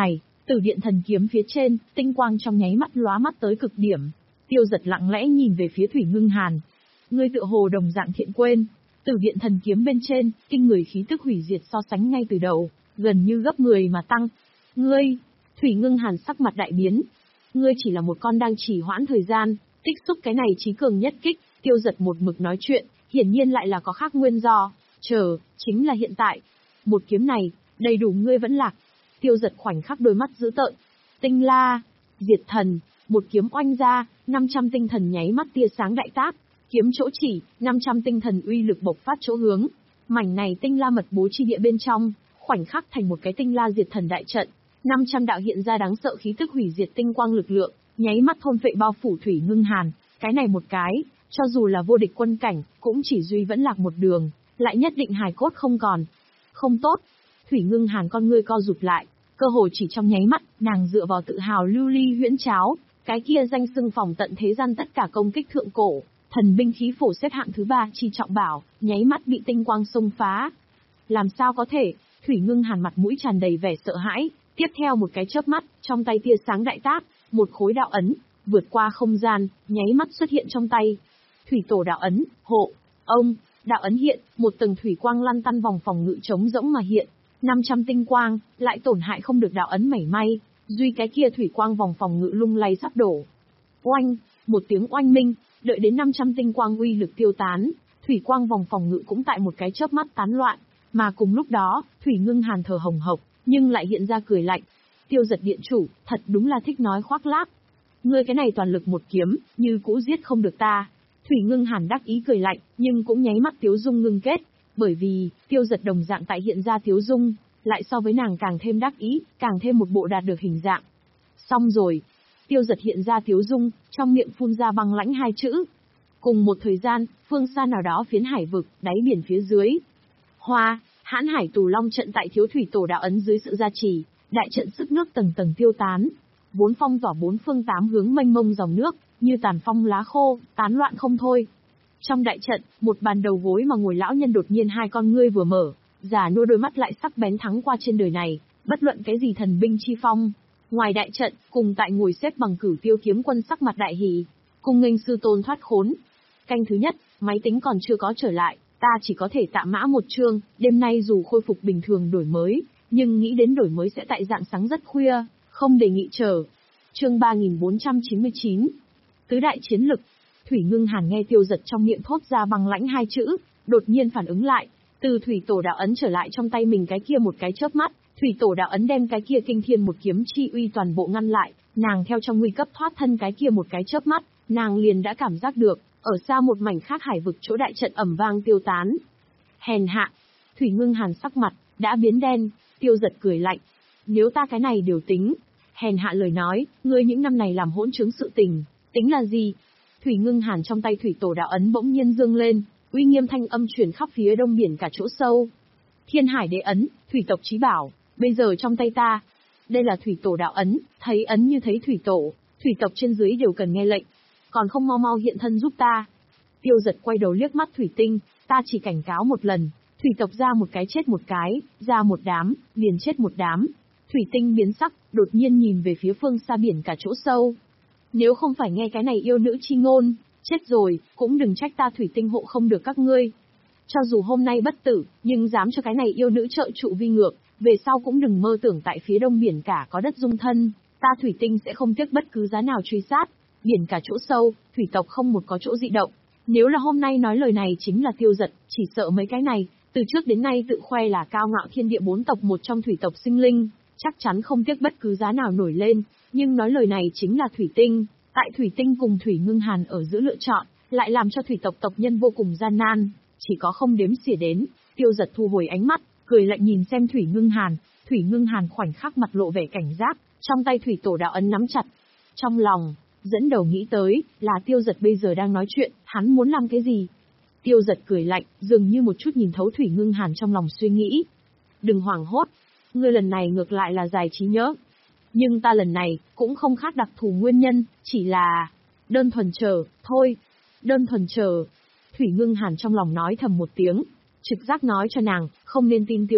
Tử điện thần kiếm phía trên, tinh quang trong nháy mắt lóa mắt tới cực điểm. Tiêu Giật lặng lẽ nhìn về phía Thủy Ngưng Hàn. Ngươi tựa hồ đồng dạng thiện quên. Tử điện thần kiếm bên trên, kinh người khí tức hủy diệt so sánh ngay từ đầu, gần như gấp mười mà tăng. Ngươi, Thủy Ngưng Hàn sắc mặt đại biến. Ngươi chỉ là một con đang trì hoãn thời gian, tích xúc cái này chí cường nhất kích. Tiêu Giật một mực nói chuyện, hiển nhiên lại là có khác nguyên do. Chờ, chính là hiện tại. Một kiếm này, đầy đủ ngươi vẫn lạc. Tiêu Giật khoảnh khắc đôi mắt dữ tợn. Tinh la, diệt thần, một kiếm oanh ra, năm trăm tinh thần nháy mắt tia sáng đại tác. Kiếm chỗ chỉ, năm trăm tinh thần uy lực bộc phát chỗ hướng. Mảnh này tinh la mật bố chi địa bên trong, khoảnh khắc thành một cái tinh la diệt thần đại trận. năm trăm đạo hiện ra đáng sợ khí tức hủy diệt tinh quang lực lượng, nháy mắt thôn phệ bao phủ Thủy Ngưng Hàn. Cái này một cái, cho dù là vô địch quân cảnh, cũng chỉ duy vẫn lạc một đường, lại nhất định hài cốt không còn. Không tốt. Thủy Ngưng Hàn con ngươi co rụt lại, cơ hồ chỉ trong nháy mắt, nàng dựa vào tự hào lưu ly huyễn cháo, cái kia danh xưng phòng tận thế gian tất cả công kích thượng cổ, thần binh khí phổ xếp hạng thứ ba chi trọng bảo, nháy mắt bị tinh quang xông phá. Làm sao có thể? Thủy Ngưng Hàn mặt mũi tràn đầy vẻ sợ hãi, tiếp theo một cái chớp mắt, trong tay tia sáng đại tác, một khối đạo ấn, vượt qua không gian, nháy mắt xuất hiện trong tay. Thủy tổ đạo ấn, hộ, ông, đạo ấn hiện, một tầng thủy quang lăn tăn vòng phòng ngự trống rỗng mà hiện. năm trăm tinh quang, lại tổn hại không được đạo ấn mảy may, duy cái kia thủy quang vòng phòng ngự lung lay sắp đổ. Oanh, một tiếng oanh minh, đợi đến năm trăm tinh quang uy lực tiêu tán, thủy quang vòng phòng ngự cũng tại một cái chớp mắt tán loạn, mà cùng lúc đó, Thủy Ngưng Hàn thở hồng hộc, nhưng lại hiện ra cười lạnh. Tiêu Giật điện chủ, thật đúng là thích nói khoác lác. Ngươi cái này toàn lực một kiếm, như cũ giết không được ta. Thủy Ngưng Hàn đắc ý cười lạnh, nhưng cũng nháy mắt tiếu dung ngưng kết. Bởi vì, Tiêu Giật đồng dạng tại hiện ra tiếu dung, lại so với nàng càng thêm đắc ý, càng thêm một bộ đạt được hình dạng. Xong rồi. Tiêu Giật hiện ra tiếu dung, trong miệng phun ra băng lãnh hai chữ. Cùng một thời gian, phương xa nào đó phiến hải vực, đáy biển phía dưới. Hoa, Hãn Hải Tù Long trận tại thiếu thủy tổ đạo ấn dưới sự gia trì, đại trận sức nước tầng tầng tiêu tán. Vốn phong tỏa bốn phương tám hướng mênh mông dòng nước, như tàn phong lá khô, tán loạn không thôi. Trong đại trận, một bàn đầu gối mà ngồi lão nhân đột nhiên hai con ngươi vừa mở, già nua đôi mắt lại sắc bén thắng qua trên đời này, bất luận cái gì thần binh chi phong. Ngoài đại trận, cùng tại ngồi xếp bằng Cửu Tiêu kiếm quân sắc mặt đại hỉ, cùng nghênh sư tôn thoát khốn. Canh thứ nhất, máy tính còn chưa có trở lại, ta chỉ có thể tạm mã một chương, đêm nay dù khôi phục bình thường đổi mới, nhưng nghĩ đến đổi mới sẽ tại dạng sáng rất khuya, không đề nghị chờ. Chương ba nghìn bốn trăm chín mươi chín. Tứ đại chiến lực. Thủy Ngưng Hàn nghe Tiêu Giật trong miệng thốt ra băng lãnh hai chữ, đột nhiên phản ứng lại, từ thủy tổ đạo ấn trở lại trong tay mình cái kia một cái chớp mắt, thủy tổ đạo ấn đem cái kia kinh thiên một kiếm chi uy toàn bộ ngăn lại, nàng theo trong nguy cấp thoát thân cái kia một cái chớp mắt, nàng liền đã cảm giác được, ở xa một mảnh khác hải vực chỗ đại trận ầm vang tiêu tán. Hèn hạ. Thủy Ngưng Hàn sắc mặt đã biến đen. Tiêu Giật cười lạnh, nếu ta cái này đều tính, hèn hạ lời nói, ngươi những năm này làm hỗn chứng sự tình, tính là gì? Thủy Ngưng Hàn trong tay thủy tổ đạo ấn bỗng nhiên dương lên, uy nghiêm thanh âm truyền khắp phía đông biển cả chỗ sâu. Thiên Hải Đế ấn, thủy tộc chí bảo, bây giờ trong tay ta. Đây là thủy tổ đạo ấn, thấy ấn như thấy thủy tổ, thủy tộc trên dưới đều cần nghe lệnh, còn không mau mau hiện thân giúp ta. Tiêu Giật quay đầu liếc mắt thủy tinh, ta chỉ cảnh cáo một lần, thủy tộc ra một cái chết một cái, ra một đám, liền chết một đám. Thủy tinh biến sắc, đột nhiên nhìn về phía phương xa biển cả chỗ sâu. Nếu không phải nghe cái này yêu nữ chi ngôn, chết rồi, cũng đừng trách ta thủy tinh hộ không được các ngươi. Cho dù hôm nay bất tử, nhưng dám cho cái này yêu nữ trợ trụ vi ngược, về sau cũng đừng mơ tưởng tại phía đông biển cả có đất dung thân, ta thủy tinh sẽ không tiếc bất cứ giá nào truy sát. Biển cả chỗ sâu, thủy tộc không một có chỗ dị động. Nếu là hôm nay nói lời này chính là Tiêu Giật, chỉ sợ mấy cái này, từ trước đến nay tự khoe là cao ngạo thiên địa bốn tộc một trong thủy tộc sinh linh, chắc chắn không tiếc bất cứ giá nào nổi lên, nhưng nói lời này chính là thủy tinh, tại thủy tinh cùng Thủy Ngưng Hàn ở giữa lựa chọn, lại làm cho thủy tộc tộc nhân vô cùng gian nan, chỉ có không đếm xỉa đến. Tiêu Giật thu hồi ánh mắt, cười lạnh nhìn xem Thủy Ngưng Hàn, Thủy Ngưng Hàn khoảnh khắc mặt lộ vẻ cảnh giác, trong tay thủy tổ đạo ấn nắm chặt. Trong lòng, dẫn đầu nghĩ tới, là Tiêu Giật bây giờ đang nói chuyện, hắn muốn làm cái gì? Tiêu Giật cười lạnh, dường như một chút nhìn thấu Thủy Ngưng Hàn trong lòng suy nghĩ. Đừng hoảng hốt, ngươi lần này ngược lại là dài trí nhớ. Nhưng ta lần này, cũng không khác đặc thù nguyên nhân, chỉ là... đơn thuần chờ, thôi. Đơn thuần chờ. Thủy Ngưng Hàn trong lòng nói thầm một tiếng, trực giác nói cho nàng, không nên tin Tiêu Giật.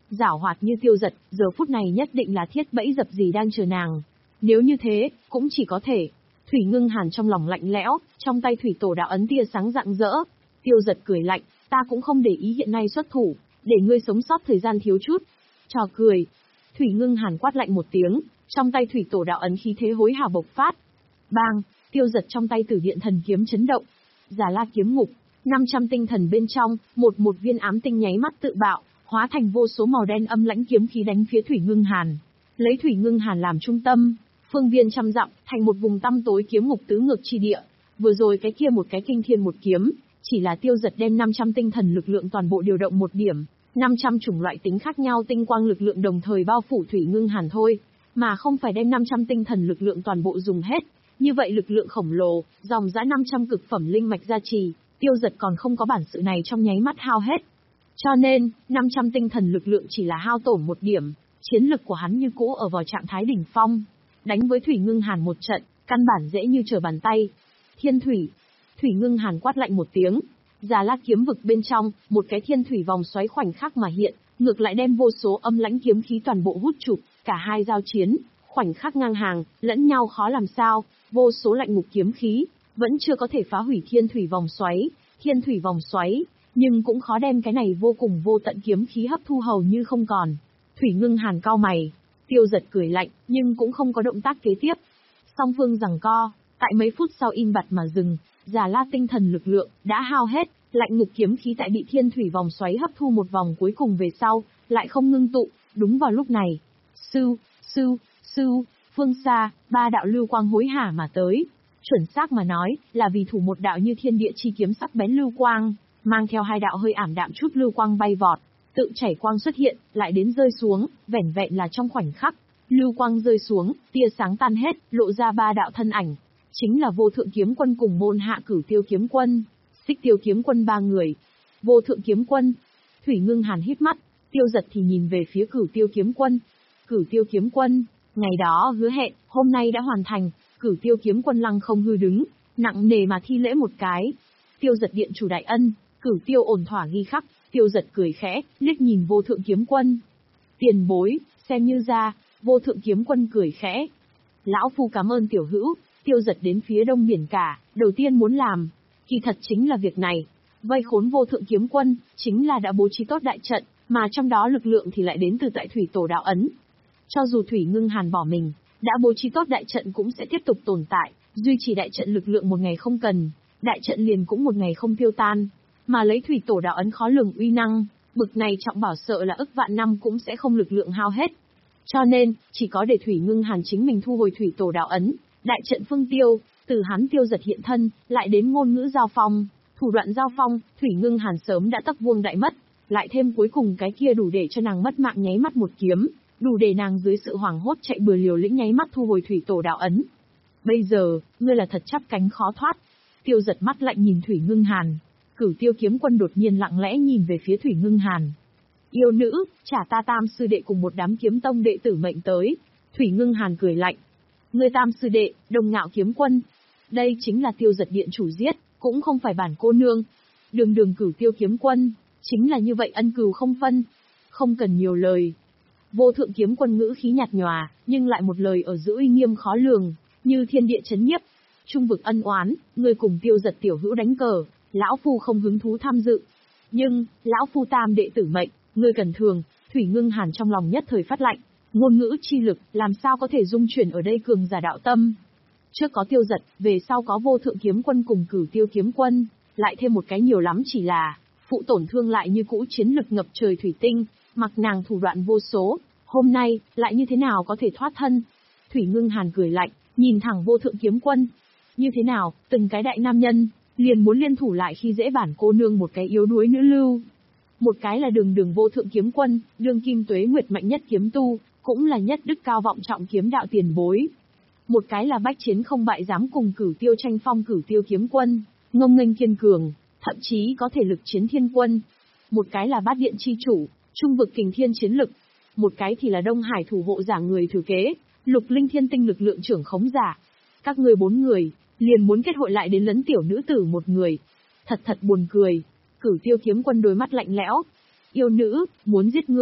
Giảo hoạt như Tiêu Dật, giờ phút này nhất định là thiết bẫy dập gì đang chờ nàng. Nếu như thế, cũng chỉ có thể. Thủy Ngưng Hàn trong lòng lạnh lẽo, trong tay thủy tổ đạo ấn tia sáng rạng rỡ. Tiêu Dật cười lạnh, ta cũng không để ý hiện nay xuất thủ, để ngươi sống sót thời gian thiếu chút. Trò cười. Thủy Ngưng Hàn quát lạnh một tiếng, trong tay thủy tổ đạo ấn khí thế hối hả bộc phát. Bang, Tiêu Dật trong tay Tử Điện Thần kiếm chấn động. Già La kiếm ngục, năm trăm tinh thần bên trong, một một viên ám tinh nháy mắt tự bạo, hóa thành vô số màu đen âm lãnh kiếm khí đánh phía Thủy Ngưng Hàn. Lấy Thủy Ngưng Hàn làm trung tâm, phương viên trăm dặm, thành một vùng tăm tối kiếm ngục tứ ngược chi địa. Vừa rồi cái kia một cái kinh thiên một kiếm, chỉ là Tiêu Dật đem năm trăm tinh thần lực lượng toàn bộ điều động một điểm, năm trăm chủng loại tính khác nhau tinh quang lực lượng đồng thời bao phủ Thủy Ngưng Hàn thôi, mà không phải đem năm trăm tinh thần lực lượng toàn bộ dùng hết. Như vậy lực lượng khổng lồ, dòng dã năm trăm cực phẩm linh mạch gia trì, Tiêu Dật còn không có bản sự này trong nháy mắt hao hết. Cho nên, năm trăm tinh thần lực lượng chỉ là hao tổn một điểm, chiến lực của hắn như cũ ở vào trạng thái đỉnh phong. Đánh với Thủy Ngưng Hàn một trận, căn bản dễ như trở bàn tay. Thiên thủy. Thủy Ngưng Hàn quát lạnh một tiếng. Già La kiếm vực bên trong, một cái thiên thủy vòng xoáy khoảnh khắc mà hiện, ngược lại đem vô số âm lãnh kiếm khí toàn bộ hút chụp, cả hai giao chiến, khoảnh khắc ngang hàng, lẫn nhau khó làm sao, vô số lạnh ngục kiếm khí, vẫn chưa có thể phá hủy thiên thủy vòng xoáy, thiên thủy vòng xoáy, nhưng cũng khó đem cái này vô cùng vô tận kiếm khí hấp thu hầu như không còn. Thủy Ngưng Hàn cau mày, Tiêu Dật cười lạnh, nhưng cũng không có động tác kế tiếp. Song phương giằng co, tại mấy phút sau im bặt mà dừng, Già La tinh thần lực lượng đã hao hết, lạnh ngục kiếm khí tại bị thiên thủy vòng xoáy hấp thu một vòng cuối cùng về sau, lại không ngưng tụ. Đúng vào lúc này, sưu, sưu, sưu, phương xa, ba đạo lưu quang hối hả mà tới. Chuẩn xác mà nói, là vì thủ một đạo như thiên địa chi kiếm sắc bén lưu quang, mang theo hai đạo hơi ảm đạm chút lưu quang bay vọt, tự chảy quang xuất hiện, lại đến rơi xuống, vẻn vẹn là trong khoảnh khắc, lưu quang rơi xuống, tia sáng tan hết, lộ ra ba đạo thân ảnh, chính là Vô Thượng Kiếm Quân cùng môn hạ Cửu Tiêu Kiếm Quân, Xích Tiêu Kiếm Quân ba người. Vô Thượng Kiếm Quân. Thủy Ngưng Hàn hít mắt, Tiêu Dật thì nhìn về phía Cửu Tiêu Kiếm Quân. Cửu Tiêu Kiếm Quân, ngày đó hứa hẹn, hôm nay đã hoàn thành. Cửu Tiêu Kiếm Quân lăng không hư đứng, nặng nề mà thi lễ một cái. Tiêu Dật điện chủ đại ân, Cửu Tiêu ổn thỏa ghi khắc. Tiêu Dật cười khẽ, liếc nhìn Vô Thượng Kiếm Quân. Tiền bối, xem như ra. Vô Thượng Kiếm Quân cười khẽ. Lão phu cảm ơn tiểu hữu. Tiêu Dật đến phía đông biển cả, đầu tiên muốn làm, kỳ thật chính là việc này. Vây khốn Vô Thượng Kiếm Quân, chính là đã bố trí tốt đại trận, mà trong đó lực lượng thì lại đến từ tại thủy tổ đạo ấn. Cho dù Thủy Ngưng Hàn bỏ mình, đã bố trí tốt đại trận cũng sẽ tiếp tục tồn tại, duy trì đại trận lực lượng một ngày không cần, đại trận liền cũng một ngày không tiêu tan. Mà lấy thủy tổ đạo ấn khó lường uy năng, bực này trọng bảo sợ là ức vạn năm cũng sẽ không lực lượng hao hết. Cho nên, chỉ có để Thủy Ngưng Hàn chính mình thu hồi thủy tổ đạo ấn, đại trận phương tiêu, từ hắn Tiêu Dật hiện thân, lại đến ngôn ngữ giao phong, thủ đoạn giao phong, Thủy Ngưng Hàn sớm đã tắc vuông đại mất, lại thêm cuối cùng cái kia đủ để cho nàng mất mạng nháy mắt một kiếm, đủ để nàng dưới sự hoảng hốt chạy bừa liều lĩnh nháy mắt thu hồi thủy tổ đạo ấn. Bây giờ, ngươi là thật chắp cánh khó thoát. Tiêu Dật mắt lạnh nhìn Thủy Ngưng Hàn. Cửu Tiêu Kiếm Quân đột nhiên lặng lẽ nhìn về phía Thủy Ngưng Hàn. Yêu nữ, trả ta Tam sư đệ cùng một đám kiếm tông đệ tử mệnh tới. Thủy Ngưng Hàn cười lạnh. Ngươi Tam sư đệ, Đồng Ngạo Kiếm Quân. Đây chính là Tiêu Dật điện chủ giết, cũng không phải bản cô nương. Đường đường Cửu Tiêu Kiếm Quân, chính là như vậy ân cừu không phân. Không cần nhiều lời. Vô Thượng Kiếm Quân ngữ khí nhạt nhòa, nhưng lại một lời ở giữa uy nghiêm khó lường, như thiên địa chấn nhiếp. Trung vực ân oán, ngươi cùng Tiêu Dật tiểu hữu đánh cờ, lão phu không hứng thú tham dự. Nhưng, lão phu Tam đệ tử mệnh, ngươi cần thường. Thủy Ngưng Hàn trong lòng nhất thời phát lạnh. Ngôn ngữ chi lực, làm sao có thể dung chuyển ở đây cường giả đạo tâm. Trước có Tiêu Dật, về sau có Vô Thượng Kiếm Quân cùng Cửu Tiêu Kiếm Quân, lại thêm một cái nhiều lắm chỉ là, phụ tổn thương lại như cũ chiến lực ngập trời thủy tinh, mặc nàng thủ đoạn vô số, hôm nay, lại như thế nào có thể thoát thân. Thủy Ngưng Hàn cười lạnh, nhìn thẳng Vô Thượng Kiếm Quân. Như thế nào, từng cái đại nam nhân, liền muốn liên thủ lại khi dễ bản cô nương một cái yếu đuối nữ lưu. Một cái là đường đường Vô Thượng Kiếm Quân, đương kim tuế nguyệt mạnh nhất kiếm tu, cũng là nhất đức cao vọng trọng kiếm đạo tiền bối. Một cái là bách chiến không bại dám cùng Cửu Tiêu tranh phong Cửu Tiêu Kiếm Quân, ngông nghênh kiên cường, thậm chí có thể lực chiến thiên quân. Một cái là bát điện chi chủ, trung vực kình thiên chiến lực. Một cái thì là Đông Hải thủ hộ giả người thừa kế, lục linh thiên tinh lực lượng trưởng khống giả. Các người bốn người, liền muốn kết hội lại đến lấn tiểu nữ tử một người. Thật thật buồn cười. Cửu Tiêu Kiếm Quân đôi mắt lạnh lẽo. Yêu nữ, muốn giết ngươi,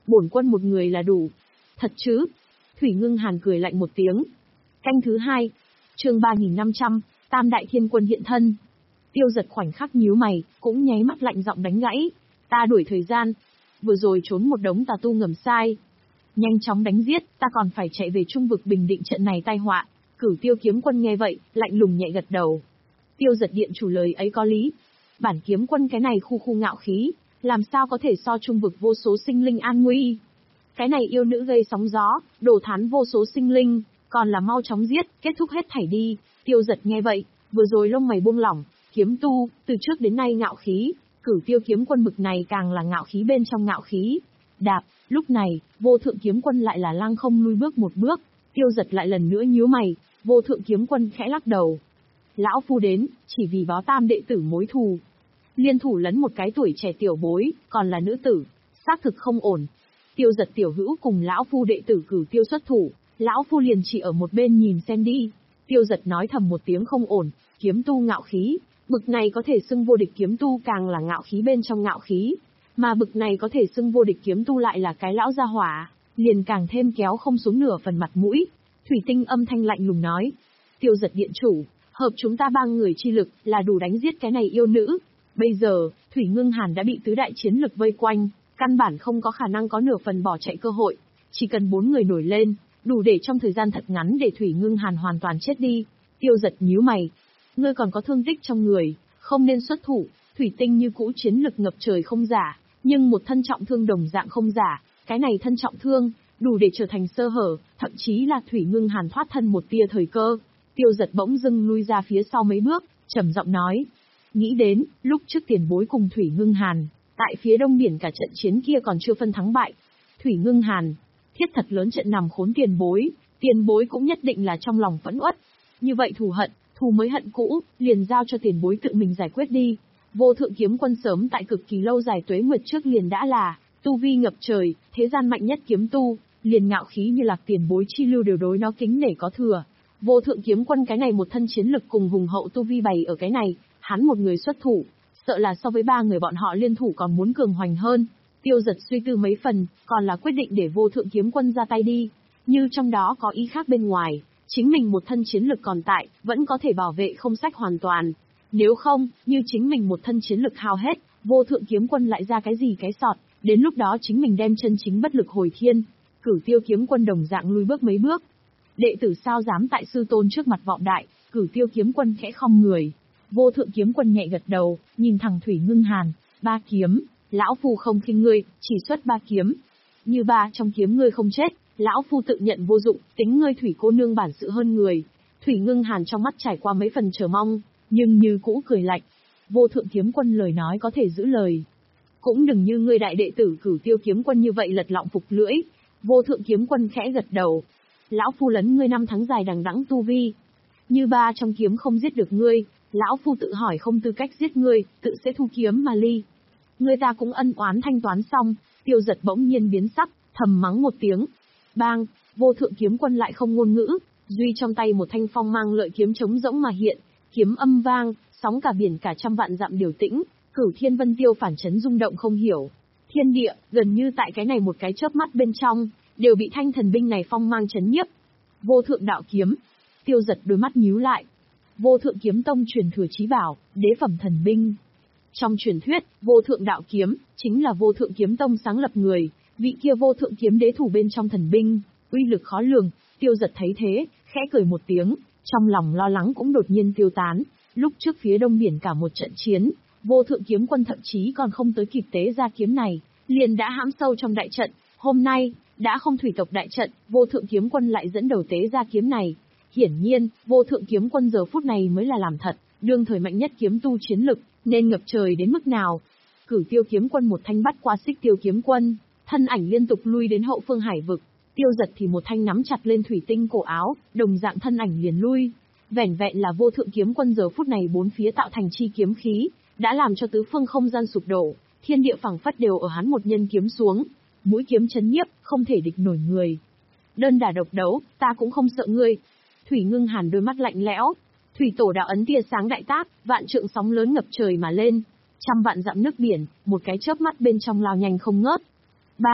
Bổn quân một người là đủ. Thật chứ? Thủy Ngưng Hàn cười lạnh một tiếng. Canh thứ hai. Chương ba nghìn năm trăm, Tam Đại Thiên Quân hiện thân. Tiêu Giật khoảnh khắc nhíu mày, cũng nháy mắt lạnh giọng đánh gãy. Ta đuổi thời gian. Vừa rồi trốn một đống tà tu ngầm sai. Nhanh chóng đánh giết, ta còn phải chạy về trung vực bình định trận này tai họa. Cửu Tiêu Kiếm Quân nghe vậy, lạnh lùng nhẹ gật đầu. Tiêu Giật điện chủ lời ấy có lý. Bản kiếm quân cái này khu khu ngạo khí, làm sao có thể so trung vực vô số sinh linh an nguy. Cái này yêu nữ gây sóng gió, đổ thán vô số sinh linh, còn là mau chóng giết, kết thúc hết thảy đi. Tiêu Giật nghe vậy, vừa rồi lông mày buông lỏng, kiếm tu, từ trước đến nay ngạo khí, Cửu Tiêu Kiếm Quân bực này càng là ngạo khí bên trong ngạo khí. Đạp, lúc này, Vô Thượng Kiếm Quân lại là lăng không lui bước một bước, Tiêu Giật lại lần nữa nhíu mày, Vô Thượng Kiếm Quân khẽ lắc đầu. Lão phu đến, chỉ vì báo tam đệ tử mối thù. Liên thủ lấn một cái tuổi trẻ tiểu bối, còn là nữ tử, xác thực không ổn. Tiêu Giật tiểu hữu cùng lão phu đệ tử Cửu Tiêu xuất thủ, lão phu liền chỉ ở một bên nhìn xem đi. Tiêu Giật nói thầm một tiếng không ổn, kiếm tu ngạo khí, bực này có thể xưng vô địch kiếm tu càng là ngạo khí bên trong ngạo khí, mà bực này có thể xưng vô địch kiếm tu lại là cái lão gia hỏa, liền càng thêm kéo không xuống nửa phần mặt mũi. Thủy Tinh âm thanh lạnh lùng nói, Tiêu Giật điện chủ, hợp chúng ta ba người chi lực là đủ đánh giết cái này yêu nữ. Bây giờ, Thủy Ngưng Hàn đã bị tứ đại chiến lực vây quanh, căn bản không có khả năng có nửa phần bỏ chạy cơ hội. Chỉ cần bốn người nổi lên, đủ để trong thời gian thật ngắn để Thủy Ngưng Hàn hoàn toàn chết đi. Tiêu Giật nhíu mày. Ngươi còn có thương tích trong người, không nên xuất thủ. Thủy Tinh như cũ chiến lực ngập trời không giả, nhưng một thân trọng thương đồng dạng không giả. Cái này thân trọng thương, đủ để trở thành sơ hở, thậm chí là Thủy Ngưng Hàn thoát thân một tia thời cơ. Tiêu Giật bỗng dưng lui ra phía sau mấy bước, trầm giọng nói. Nghĩ đến, lúc trước tiền bối cùng Thủy Ngưng Hàn, tại phía đông biển cả trận chiến kia còn chưa phân thắng bại. Thủy Ngưng Hàn, thiết thật lớn trận nằm khốn tiền bối, tiền bối cũng nhất định là trong lòng phẫn uất. Như vậy thù hận, thù mới hận cũ, liền giao cho tiền bối tự mình giải quyết đi. Vô Thượng Kiếm Quân sớm tại cực kỳ lâu dài tuế nguyệt trước liền đã là tu vi ngập trời, thế gian mạnh nhất kiếm tu, liền ngạo khí như Lạc tiền bối chi lưu đều đối nó kính nể có thừa. Vô Thượng Kiếm Quân cái này một thân chiến lực cùng hùng hậu tu vi bày ở cái này, hắn một người xuất thủ, sợ là so với ba người bọn họ liên thủ còn muốn cường hoành hơn. Tiêu Giật suy tư mấy phần, còn là quyết định để Vô Thượng Kiếm Quân ra tay đi. Như trong đó có ý khác bên ngoài, chính mình một thân chiến lực còn tại, vẫn có thể bảo vệ không sách hoàn toàn. Nếu không, như chính mình một thân chiến lực hao hết, Vô Thượng Kiếm Quân lại ra cái gì cái sọt, đến lúc đó chính mình đem chân chính bất lực hồi thiên. Cửu Tiêu Kiếm Quân đồng dạng lui bước mấy bước. Đệ tử sao dám tại sư tôn trước mặt vọng đại. Cửu Tiêu Kiếm Quân khẽ khom người. Vô Thượng Kiếm Quân nhẹ gật đầu, nhìn thẳng Thủy Ngưng Hàn. Ba kiếm, lão phu không khinh ngươi, chỉ xuất ba kiếm. Như ba trong kiếm ngươi không chết, lão phu tự nhận vô dụng, tính ngươi Thủy cô nương bản sự hơn người. Thủy Ngưng Hàn trong mắt trải qua mấy phần chờ mong, nhưng như cũ cười lạnh. Vô Thượng Kiếm Quân lời nói có thể giữ lời, cũng đừng như ngươi đại đệ tử Cửu Tiêu Kiếm Quân như vậy lật lọng phục lưỡi. Vô Thượng Kiếm Quân khẽ gật đầu. Lão phu lấn ngươi năm tháng dài đằng đẵng tu vi, như ba trong kiếm không giết được ngươi, lão phu tự hỏi không tư cách giết ngươi, tự sẽ thu kiếm mà ly. Người ta cũng ân oán thanh toán xong. Tiêu Giật bỗng nhiên biến sắc, thầm mắng một tiếng. Bang, Vô Thượng Kiếm Quân lại không ngôn ngữ, duy trong tay một thanh phong mang lợi kiếm trống rỗng mà hiện, kiếm âm vang, sóng cả biển cả trăm vạn dặm điều tĩnh, Cửu Thiên Vân Tiêu phản chấn rung động không hiểu. Thiên địa, gần như tại cái này một cái chớp mắt bên trong, đều bị thanh thần binh này phong mang chấn nhiếp. Vô Thượng Đạo Kiếm. Tiêu Giật đôi mắt nhíu lại. Vô Thượng Kiếm Tông truyền thừa chí bảo, đế phẩm thần binh. Trong truyền thuyết, Vô Thượng Đạo Kiếm chính là Vô Thượng Kiếm Tông sáng lập người, vị kia Vô Thượng Kiếm đế thủ bên trong thần binh, uy lực khó lường. Tiêu Giật thấy thế, khẽ cười một tiếng, trong lòng lo lắng cũng đột nhiên tiêu tán. Lúc trước phía đông biển cả một trận chiến, Vô Thượng Kiếm Quân thậm chí còn không tới kịp tế ra kiếm này, liền đã hãm sâu trong đại trận. Hôm nay, đã không thủy tộc đại trận, Vô Thượng Kiếm Quân lại dẫn đầu tế ra kiếm này. Hiển nhiên, Vô Thượng Kiếm Quân giờ phút này mới là làm thật, đương thời mạnh nhất kiếm tu chiến lực, nên ngập trời đến mức nào. Cửu Tiêu Kiếm Quân một thanh bắt qua Xích Tiêu Kiếm Quân, thân ảnh liên tục lui đến hậu phương hải vực. Tiêu Giật thì một thanh nắm chặt lên thủy tinh cổ áo, đồng dạng thân ảnh liền lui. Vẻn vẹn là Vô Thượng Kiếm Quân giờ phút này bốn phía tạo thành chi kiếm khí, đã làm cho tứ phương không gian sụp đổ, thiên địa phẳng phất đều ở hắn một nhân kiếm xuống. Mũi kiếm chấn nhiếp, không thể địch nổi người. Đơn đả độc đấu, ta cũng không sợ ngươi. Thủy Ngưng Hàn đôi mắt lạnh lẽo. Thủy Tổ đạo ấn tia sáng đại tác, vạn trượng sóng lớn ngập trời mà lên. Trăm vạn dặm nước biển, một cái chớp mắt bên trong lao nhanh không ngớt. Bang,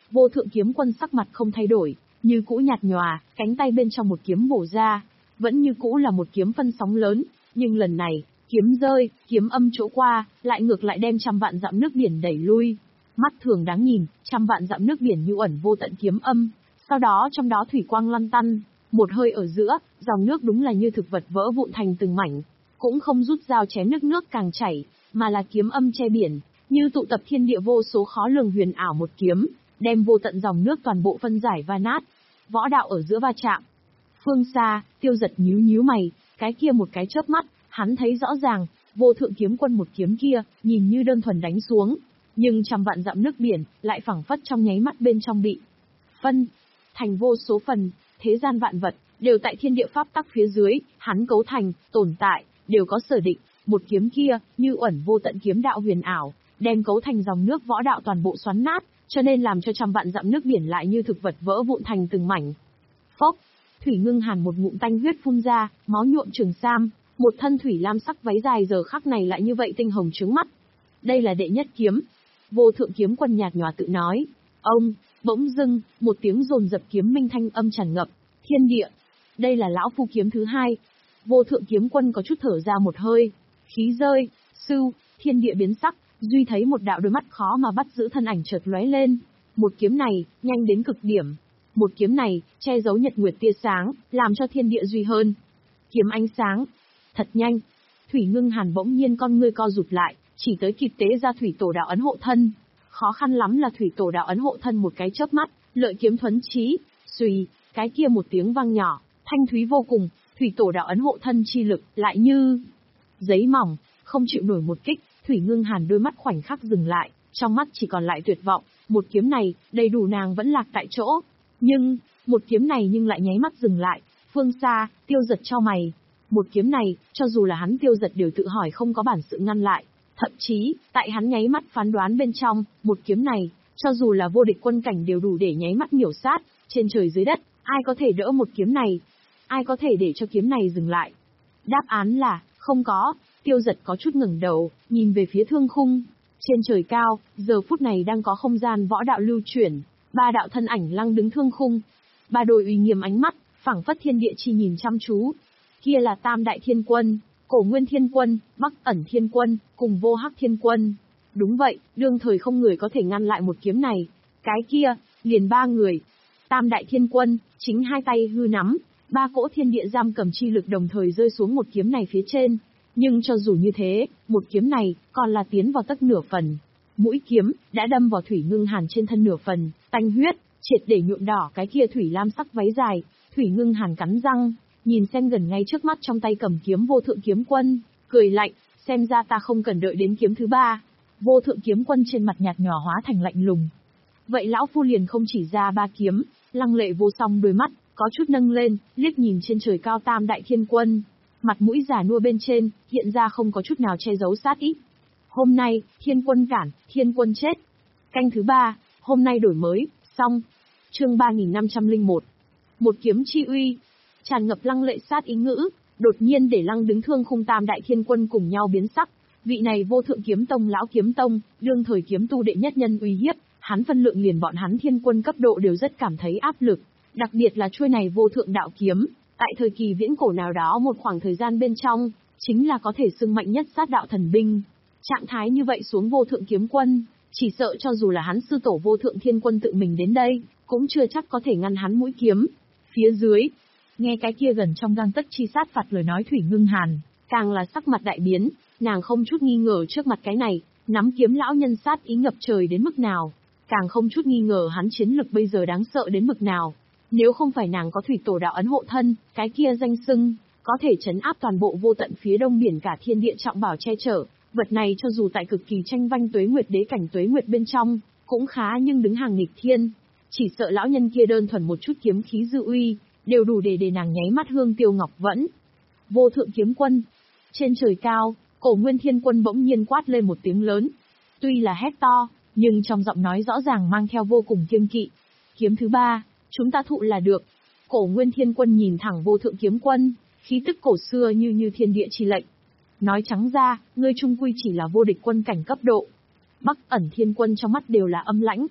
Vô thượng kiếm quân sắc mặt không thay đổi, như cũ nhạt nhòa, cánh tay bên trong một kiếm bổ ra, vẫn như cũ là một kiếm phân sóng lớn, nhưng lần này, kiếm rơi, kiếm âm chỗ qua, lại ngược lại đem trăm vạn dặm nước biển đẩy lui. Mắt thường đáng nhìn, trăm vạn dặm nước biển như ẩn vô tận kiếm âm, sau đó trong đó thủy quang lăn tăn, một hơi ở giữa, dòng nước đúng là như thực vật vỡ vụn thành từng mảnh, cũng không rút dao chém nước nước càng chảy, mà là kiếm âm che biển, như tụ tập thiên địa vô số khó lường huyền ảo một kiếm, đem vô tận dòng nước toàn bộ phân giải va nát. Võ đạo ở giữa va chạm. Phương xa, Tiêu Giật nhíu nhíu mày, cái kia một cái chớp mắt, hắn thấy rõ ràng, vô thượng kiếm quân một kiếm kia, nhìn như đơn thuần đánh xuống, nhưng trăm vạn dặm nước biển, lại phẳng phất trong nháy mắt bên trong bị phân thành vô số phần, thế gian vạn vật, đều tại thiên địa pháp tắc phía dưới, hắn cấu thành, tồn tại, đều có sở định, một kiếm kia, như ẩn vô tận kiếm đạo huyền ảo, đem cấu thành dòng nước võ đạo toàn bộ xoắn nát, cho nên làm cho trăm vạn dặm nước biển lại như thực vật vỡ vụn thành từng mảnh. Phốc, Thủy Ngưng Hàn một ngụm tanh huyết phun ra, máu nhuộm trường sam, một thân thủy lam sắc váy dài giờ khắc này lại như vậy tinh hồng trướng mắt. Đây là đệ nhất kiếm. Vô thượng kiếm quân nhạt nhòa tự nói. Ông, bỗng dưng, một tiếng rồn dập kiếm minh thanh âm tràn ngập thiên địa. Đây là lão phu kiếm thứ hai. Vô thượng kiếm quân có chút thở ra một hơi, khí rơi, sưu, thiên địa biến sắc, duy thấy một đạo đôi mắt khó mà bắt giữ thân ảnh chợt lóe lên. Một kiếm này, nhanh đến cực điểm. Một kiếm này, che giấu nhật nguyệt tia sáng, làm cho thiên địa duy hơn. Kiếm ánh sáng, thật nhanh. Thủy Ngưng Hàn bỗng nhiên con ngươi co rụt lại, chỉ tới kịp tế ra thủy tổ đạo ấn hộ thân. Khó khăn lắm là thủy tổ đạo ấn hộ thân một cái chớp mắt, lợi kiếm thuấn chí, xùy, cái kia một tiếng vang nhỏ, thanh thúy vô cùng, thủy tổ đạo ấn hộ thân chi lực lại như giấy mỏng, không chịu nổi một kích. Thủy Ngưng Hàn đôi mắt khoảnh khắc dừng lại, trong mắt chỉ còn lại tuyệt vọng. Một kiếm này, đầy đủ nàng vẫn lạc tại chỗ. Nhưng, một kiếm này nhưng lại nháy mắt dừng lại. Phương xa, Tiêu Giật chau mày. Một kiếm này, cho dù là hắn Tiêu Giật đều tự hỏi không có bản sự ngăn lại. Thậm chí, tại hắn nháy mắt phán đoán bên trong, một kiếm này, cho dù là vô địch quân cảnh đều đủ để nháy mắt miểu sát. Trên trời dưới đất, ai có thể đỡ một kiếm này? Ai có thể để cho kiếm này dừng lại? Đáp án là, không có. Tiêu Giật có chút ngẩng đầu, nhìn về phía thương khung. Trên trời cao, giờ phút này đang có không gian võ đạo lưu chuyển, ba đạo thân ảnh lăng đứng thương khung. Ba đôi uy nghiêm ánh mắt, phảng phất thiên địa chi nhìn chăm chú. Kia là Tam Đại Thiên Quân, Cổ Nguyên Thiên Quân, Bắc Ẩn Thiên Quân, cùng Vô Hắc Thiên Quân. Đúng vậy, đương thời không người có thể ngăn lại một kiếm này. Cái kia, liền ba người. Tam Đại Thiên Quân, chính hai tay hư nắm, ba cỗ thiên địa giam cầm chi lực đồng thời rơi xuống một kiếm này phía trên. Nhưng cho dù như thế, một kiếm này, còn là tiến vào tấc nửa phần. Mũi kiếm, đã đâm vào Thủy Ngưng Hàn trên thân nửa phần, tanh huyết, triệt để nhuộm đỏ cái kia thủy lam sắc váy dài. Thủy Ngưng Hàn cắn răng, nhìn xem gần ngay trước mắt trong tay cầm kiếm vô thượng kiếm quân, cười lạnh, xem ra ta không cần đợi đến kiếm thứ ba. Vô thượng kiếm quân trên mặt nhạt nhòa hóa thành lạnh lùng. Vậy lão phu liền không chỉ ra ba kiếm, lăng lệ vô song đôi mắt, có chút nâng lên, liếc nhìn trên trời cao Tam Đại Thiên Quân. Mặt mũi già nua bên trên, hiện ra không có chút nào che giấu sát ý. Hôm nay, Thiên Quân cản, Thiên Quân chết. Canh thứ ba, hôm nay đổi mới, xong. Chương ba nghìn năm trăm lẻ một. Một kiếm chi uy, tràn ngập lăng lệ sát ý ngữ, đột nhiên để lăng đứng thương khung Tam Đại Thiên Quân cùng nhau biến sắc. Vị này vô thượng kiếm tông lão kiếm tông, đương thời kiếm tu đệ nhất nhân uy hiếp, hắn phân lượng liền bọn hắn Thiên Quân cấp độ đều rất cảm thấy áp lực. Đặc biệt là chuôi này vô thượng đạo kiếm, tại thời kỳ viễn cổ nào đó một khoảng thời gian bên trong, chính là có thể xưng mạnh nhất sát đạo thần binh. Trạng thái như vậy xuống vô thượng kiếm quân, chỉ sợ cho dù là hắn sư tổ vô thượng thiên quân tự mình đến đây, cũng chưa chắc có thể ngăn hắn mũi kiếm. Phía dưới, nghe cái kia gần trong gang tấc chi sát phạt lời nói Thủy Ngưng Hàn, càng là sắc mặt đại biến, nàng không chút nghi ngờ trước mặt cái này, nắm kiếm lão nhân sát ý ngập trời đến mức nào, càng không chút nghi ngờ hắn chiến lực bây giờ đáng sợ đến mức nào. Nếu không phải nàng có thủy tổ đạo ấn hộ thân, cái kia danh xưng, có thể trấn áp toàn bộ vô tận phía đông biển cả thiên địa trọng bảo che chở, vật này cho dù tại cực kỳ tranh vanh tuế nguyệt đế cảnh tuế nguyệt bên trong, cũng khá nhưng đứng hàng nghịch thiên. Chỉ sợ lão nhân kia đơn thuần một chút kiếm khí dư uy, đều đủ để để nàng nháy mắt hương tiêu ngọc vẫn. Vô thượng kiếm quân. Trên trời cao, Cổ Nguyên Thiên Quân bỗng nhiên quát lên một tiếng lớn. Tuy là hét to, nhưng trong giọng nói rõ ràng mang theo vô cùng kiêng kỵ. Kiếm thứ ba, chúng ta thụ là được. Cổ Nguyên Thiên Quân nhìn thẳng vô thượng kiếm quân, khí tức cổ xưa như như thiên địa chi lệnh. Nói trắng ra, ngươi trung quy chỉ là vô địch quân cảnh cấp độ. Bắc Ẩn Thiên Quân trong mắt đều là âm lãnh.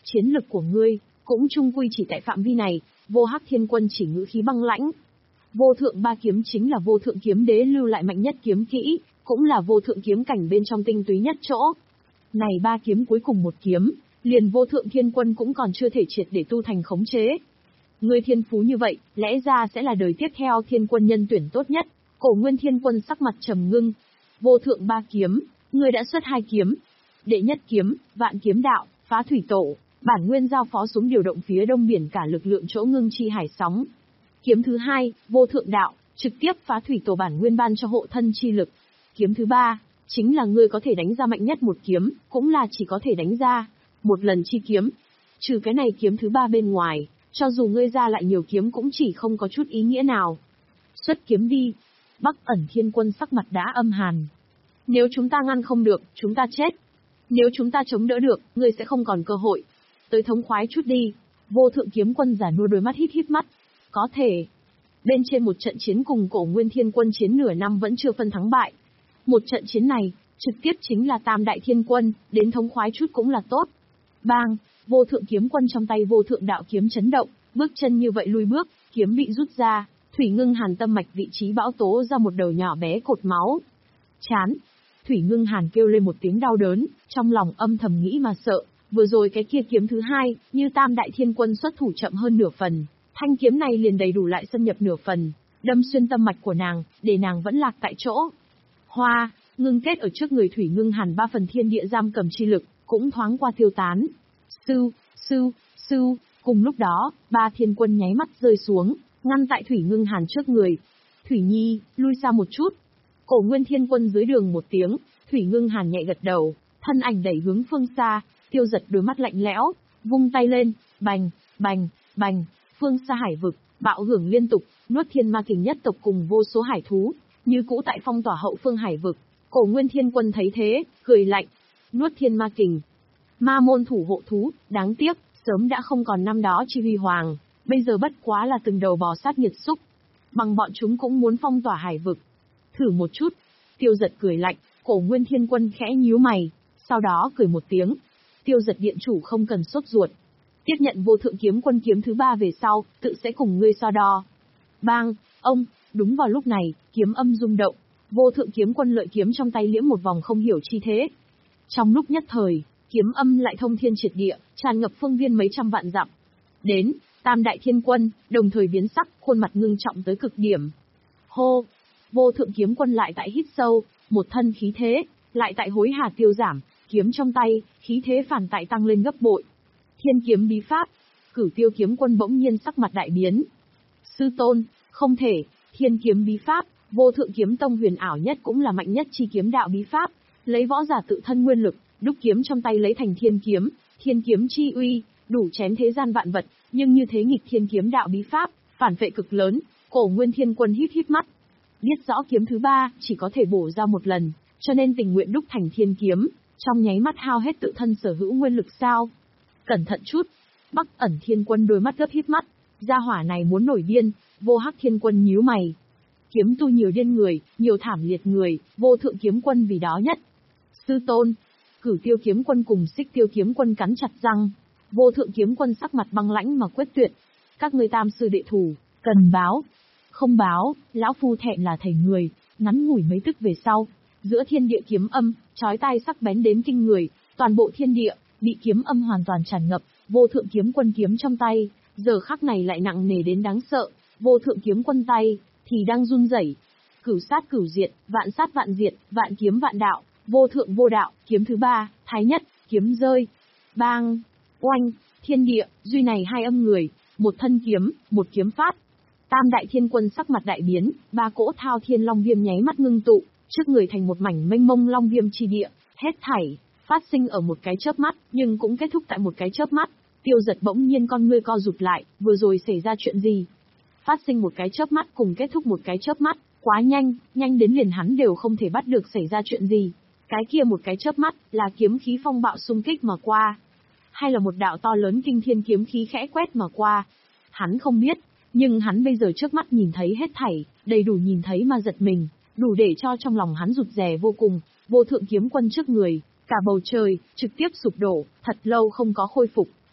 chiến lực của ngươi, cũng chung quy chỉ tại phạm vi này, Vô Hắc Thiên Quân chỉ ngữ khí băng lãnh. Vô thượng ba kiếm chính là vô thượng kiếm đế lưu lại mạnh nhất kiếm kỹ, cũng là vô thượng kiếm cảnh bên trong tinh túy nhất chỗ. Này ba kiếm cuối cùng một kiếm, liền vô thượng thiên quân cũng còn chưa thể triệt để tu thành khống chế. Ngươi thiên phú như vậy, lẽ ra sẽ là đời tiếp theo thiên quân nhân tuyển tốt nhất. Cổ Nguyên Thiên Quân sắc mặt trầm ngưng. Vô thượng ba kiếm, ngươi đã xuất hai kiếm. Đệ nhất kiếm, Vạn Kiếm Đạo, phá thủy tổ, bản nguyên giao phó xuống điều động phía đông biển cả lực lượng chỗ ngưng chi hải sóng. Kiếm thứ hai, Vô Thượng Đạo, trực tiếp phá thủy tổ bản nguyên ban cho hộ thân chi lực. Kiếm thứ ba, chính là ngươi có thể đánh ra mạnh nhất một kiếm, cũng là chỉ có thể đánh ra một lần chi kiếm. Trừ cái này kiếm thứ ba bên ngoài, cho dù ngươi ra lại nhiều kiếm cũng chỉ không có chút ý nghĩa nào. Xuất kiếm đi. Bắc Ẩn Thiên Quân sắc mặt đã âm hàn. Nếu chúng ta ngăn không được, chúng ta chết. Nếu chúng ta chống đỡ được, ngươi sẽ không còn cơ hội. Tới thống khoái chút đi. Vô Thượng Kiếm Quân giả nua đôi mắt híp híp mắt. Có thể. Bên trên một trận chiến cùng Cổ Nguyên Thiên Quân chiến nửa năm vẫn chưa phân thắng bại. Một trận chiến này, trực tiếp chính là Tam Đại Thiên Quân, đến thống khoái chút cũng là tốt. Bang, Vô Thượng Kiếm Quân trong tay Vô Thượng Đạo kiếm chấn động, bước chân như vậy lui bước, kiếm bị rút ra, Thủy Ngưng Hàn tâm mạch vị trí bão tố ra một đầu nhỏ bé cột máu. Chán. Thủy Ngưng Hàn kêu lên một tiếng đau đớn, trong lòng âm thầm nghĩ mà sợ, vừa rồi cái kia kiếm thứ hai, như Tam Đại Thiên Quân xuất thủ chậm hơn nửa phần, thanh kiếm này liền đầy đủ lại xâm nhập nửa phần, đâm xuyên tâm mạch của nàng, để nàng vẫn lạc tại chỗ. Hoa, ngưng kết ở trước người Thủy Ngưng Hàn ba phần thiên địa giam cầm chi lực, cũng thoáng qua tiêu tán. Sư, sư, sư, cùng lúc đó, ba thiên quân nháy mắt rơi xuống, ngăn tại Thủy Ngưng Hàn trước người. Thủy Nhi, lui ra một chút. Cổ Nguyên Thiên Quân dưới đường một tiếng, Thủy Ngưng Hàn nhẹ gật đầu, thân ảnh đẩy hướng phương xa, Tiêu Giật đôi mắt lạnh lẽo, vung tay lên, bành, bành, bành, phương xa hải vực, bạo hưởng liên tục, nuốt thiên ma kình nhất tộc cùng vô số hải thú, như cũ tại phong tỏa hậu phương hải vực. Cổ Nguyên Thiên Quân thấy thế, cười lạnh, nuốt thiên ma kình. Ma môn thủ hộ thú, đáng tiếc, sớm đã không còn năm đó chi huy hoàng, bây giờ bất quá là từng đầu bò sát nhiệt xúc. Bằng bọn chúng cũng muốn phong tỏa hải vực. Thử một chút. Tiêu Giật cười lạnh, Cổ Nguyên Thiên Quân khẽ nhíu mày, sau đó cười một tiếng. Tiêu Giật điện chủ không cần sốt ruột. Tiếp nhận Vô Thượng Kiếm Quân kiếm thứ ba về sau, tự sẽ cùng ngươi so đo. Bang, ông, đúng vào lúc này, kiếm âm rung động. Vô Thượng Kiếm Quân lợi kiếm trong tay liễm một vòng không hiểu chi thế. Trong lúc nhất thời, kiếm âm lại thông thiên triệt địa, tràn ngập phương viên mấy trăm vạn dặm. Đến, Tam Đại Thiên Quân, đồng thời biến sắc, khuôn mặt ngưng trọng tới cực điểm. Hô! Vô Thượng Kiếm Quân lại tại hít sâu, một thân khí thế, lại tại hối hả tiêu giảm, kiếm trong tay, khí thế phản tại tăng lên gấp bội. Thiên kiếm bí pháp, Cửu Tiêu Kiếm Quân bỗng nhiên sắc mặt đại biến. Sư tôn, không thể, thiên kiếm bí pháp, Vô Thượng Kiếm Tông huyền ảo nhất cũng là mạnh nhất chi kiếm đạo bí pháp, lấy võ giả tự thân nguyên lực, đúc kiếm trong tay lấy thành thiên kiếm, thiên kiếm chi uy, đủ chém thế gian vạn vật, nhưng như thế nghịch thiên kiếm đạo bí pháp, phản vệ cực lớn. Cổ Nguyên Thiên Quân híp híp mắt, biết rõ kiếm thứ ba chỉ có thể bổ ra một lần, cho nên tình nguyện đúc thành thiên kiếm, trong nháy mắt hao hết tự thân sở hữu nguyên lực sao? Cẩn thận chút. Bắc Ẩn Thiên Quân đôi mắt gấp híp mắt, gia hỏa này muốn nổi điên. Vô Hắc Thiên Quân nhíu mày. Kiếm tu nhiều điên người, nhiều thảm liệt người, Vô Thượng Kiếm Quân vì đó nhất. Sư tôn. Cửu Tiêu Kiếm Quân cùng Xích Tiêu Kiếm Quân cắn chặt răng. Vô Thượng Kiếm Quân sắc mặt băng lãnh mà quyết tuyệt. Các ngươi tam sư đệ thủ, cần báo. Không báo, lão phu thẹn là thầy người. Ngắn ngủi mấy tức về sau, giữa thiên địa kiếm âm, chói tai sắc bén đến kinh người, toàn bộ thiên địa bị kiếm âm hoàn toàn tràn ngập. Vô Thượng Kiếm Quân kiếm trong tay, giờ khắc này lại nặng nề đến đáng sợ. Vô Thượng Kiếm Quân tay thì đang run rẩy. Cửu sát cửu diệt, vạn sát vạn diệt, vạn kiếm vạn đạo, vô thượng vô đạo, kiếm thứ ba, thái nhất, kiếm rơi. Bang, oanh, thiên địa, duy này hai âm người, một thân kiếm, một kiếm phát. Tam Đại Thiên Quân sắc mặt đại biến, ba cỗ thao thiên long viêm nháy mắt ngưng tụ, trước người thành một mảnh mênh mông long viêm chi địa, hết thảy phát sinh ở một cái chớp mắt, nhưng cũng kết thúc tại một cái chớp mắt. Tiêu Giật bỗng nhiên con ngươi co rụt lại, vừa rồi xảy ra chuyện gì? Phát sinh một cái chớp mắt cùng kết thúc một cái chớp mắt, quá nhanh, nhanh đến liền hắn đều không thể bắt được xảy ra chuyện gì. Cái kia một cái chớp mắt, là kiếm khí phong bạo xung kích mà qua, hay là một đạo to lớn kinh thiên kiếm khí khẽ quét mà qua? Hắn không biết, nhưng hắn bây giờ trước mắt nhìn thấy hết thảy, đầy đủ nhìn thấy mà giật mình, đủ để cho trong lòng hắn rụt rè vô cùng. Vô Thượng Kiếm Quân trước người, cả bầu trời trực tiếp sụp đổ, thật lâu không có khôi phục.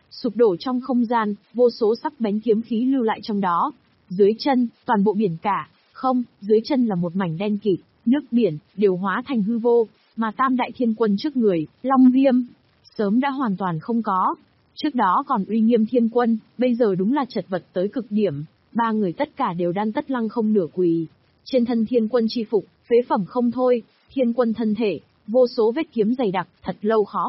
sụp đổ trong không gian, vô số sắc bén kiếm khí lưu lại trong đó. Dưới chân, toàn bộ biển cả, không, dưới chân là một mảnh đen kịt, nước biển, đều hóa thành hư vô, mà tam đại thiên quân trước người, Long Viêm, sớm đã hoàn toàn không có. Trước đó còn uy nghiêm thiên quân, bây giờ đúng là chật vật tới cực điểm, ba người tất cả đều đan tất lăng không nửa quỳ. Trên thân thiên quân chi phục, phế phẩm không thôi, thiên quân thân thể, vô số vết kiếm dày đặc, thật lâu khó